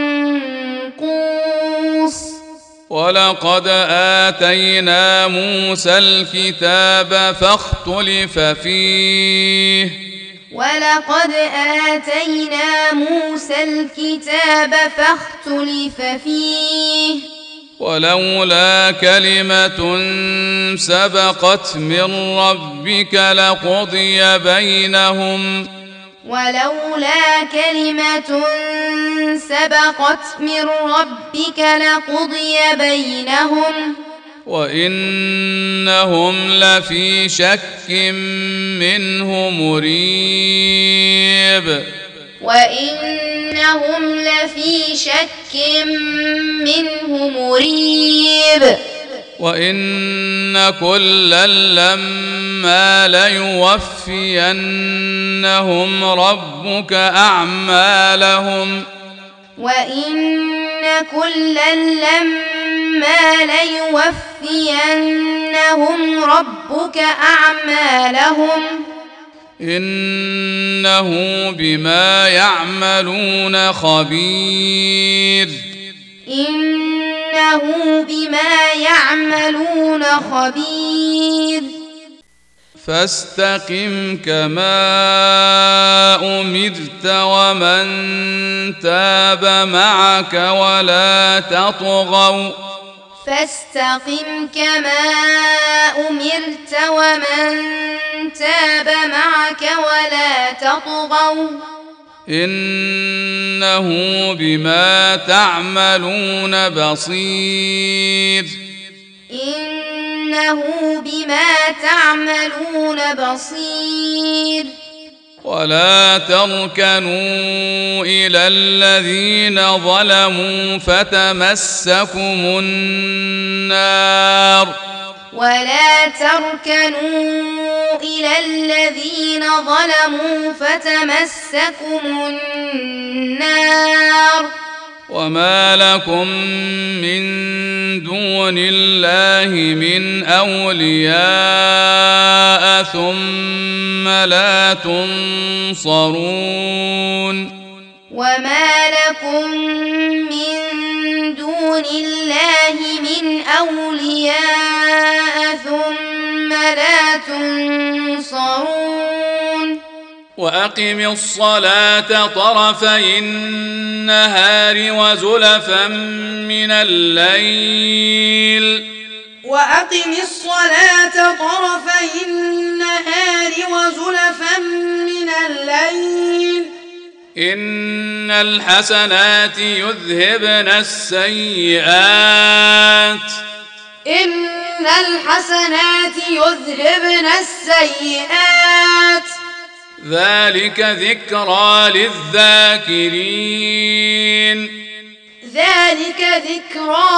منقوص. ولقد آتينا موسى الكتاب فاختلف فيه. ولقد آتينا موسى الكتاب فاختلف فيه. ولولا كلمة سبقت من ربك لقضي بينهم. ولولا كلمة سبقت من ربك لقضي بينهم. وإنهم لفي شك منه مريب. وإنهم لفي شك منه مريب. وإن كلا لما ليوفينهم ربك أعمالهم. وإن كلا لما ليوفينهم ربك أعمالهم. إنه بما يعملون خبير. إنه بما يعملون خبير. فاستقم كما أمرت ومن تاب معك ولا تطغوا. فاستقم كما أمرت ومن تاب معك ولا تطغوا. إنه بما تعملون بصير. إنه بما تعملون بصير. ولا تركنوا إلى الذين ظلموا فتمسكم النار. ولا تركنوا إلى الذين ظلموا فتمسكم النار. وما لكم من دون الله من أولياء ثم لا تنصرون وما لكم من دون الله من أولياء ثم لا تنصرون وأقم الصلاة طرفي النهار وزلفا من الليل وأقم الصلاة طرفي النهار وزلفا من الليل إن الحسنات يذهبن السيئات إن الحسنات يذهبن السيئات ذلك ذكرى للذاكرين ذلك ذكرى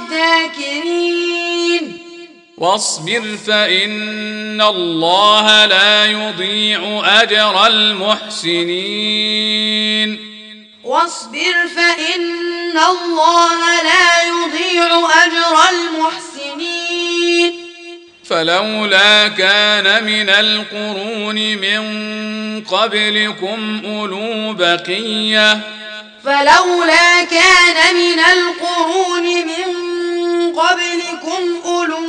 للذاكرين واصبر فإن الله لا يضيع أجر المحسنين واصبر فإن الله لا يضيع أجر المحسنين فلولا كان من القرون من قبلكم أولو بقية فلولا كان من القرون من قبلكم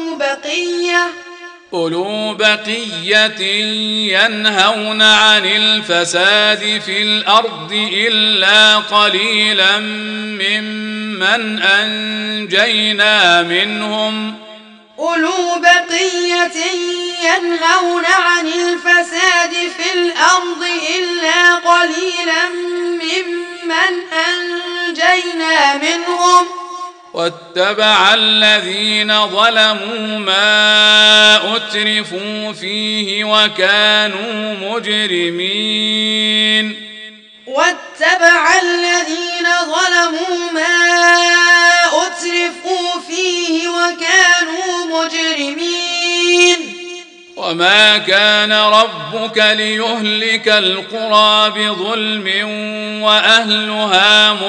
أولو بقية ينهون عن الفساد في الأرض إلا قليلا ممن أنجينا منهم أولو بقية ينهون عن الفساد في الأرض إلا قليلا ممن أنجينا منهم واتبع الذين ظلموا ما أترفوا فيه وكانوا مجرمين واتبع الذين ظلموا ما أترفوا فيه وكانوا مجرمين وما كان ربك ليهلك القرى بظلم وأهلها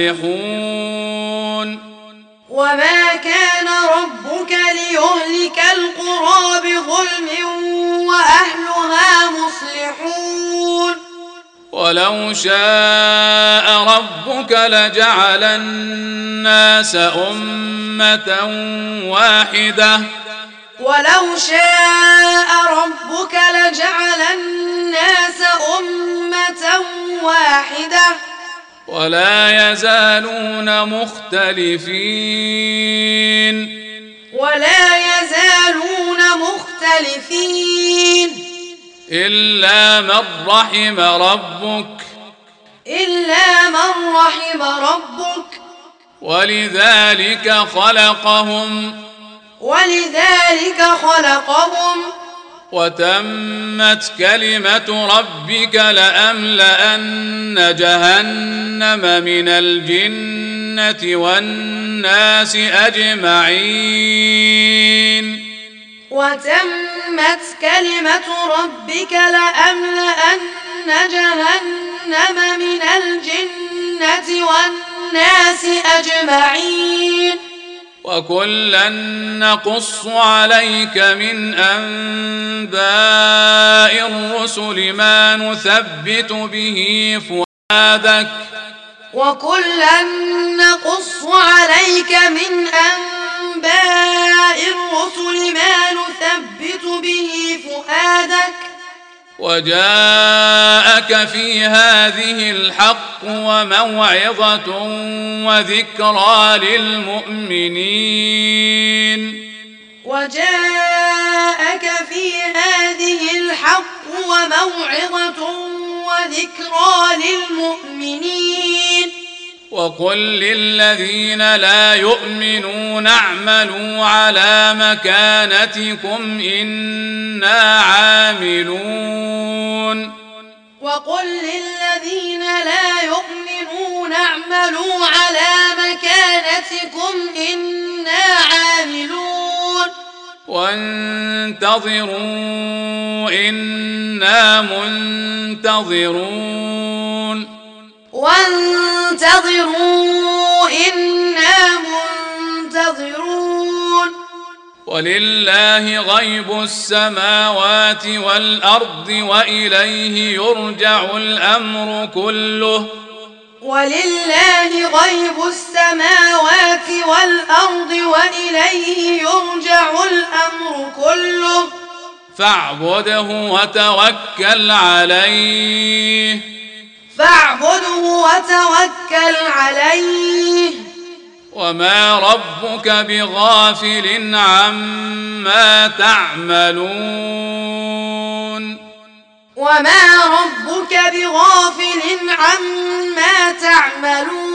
مصلحون وما كان ربك ليهلك القرى بظلم وأهلها مصلحون ولو شاء ربك لجعل الناس أمة واحدة ولو شاء ربك لجعل الناس أمة واحدة ولا يزالون مختلفين إلا من رحم ربك ولذلك خلقهم وتمت كلمة ربك لأملأن جهنم من الجنة والناس أجمعين وتمت كلمة ربك لأملأن جهنم من الجنة والناس أجمعين وكلا نقص عليك من أنباء الرسل ما نثبت به فؤادك وكلا نقص عليك من أنباء الرسل ما نثبت به فؤادك وجاءك في هذه الحق وموعظة وذكرى للمؤمنين وجاءك في هذه الحق وموعظة وذكرى للمؤمنين وقل للذين لا يؤمنون اعملوا على مكانتكم إنا عاملون وقل للذين لا يؤمنون اعملوا على مكانتكم إنا عاملون وانتظروا إنا منتظرون وانتظروا إنا منتظرون ولله غيب السماوات والأرض وإليه يرجع الأمر كله ولله غيب السماوات والأرض وإليه يرجع الأمر كله فاعبده وتوكل عليه وما ربك بغافل عما تعملون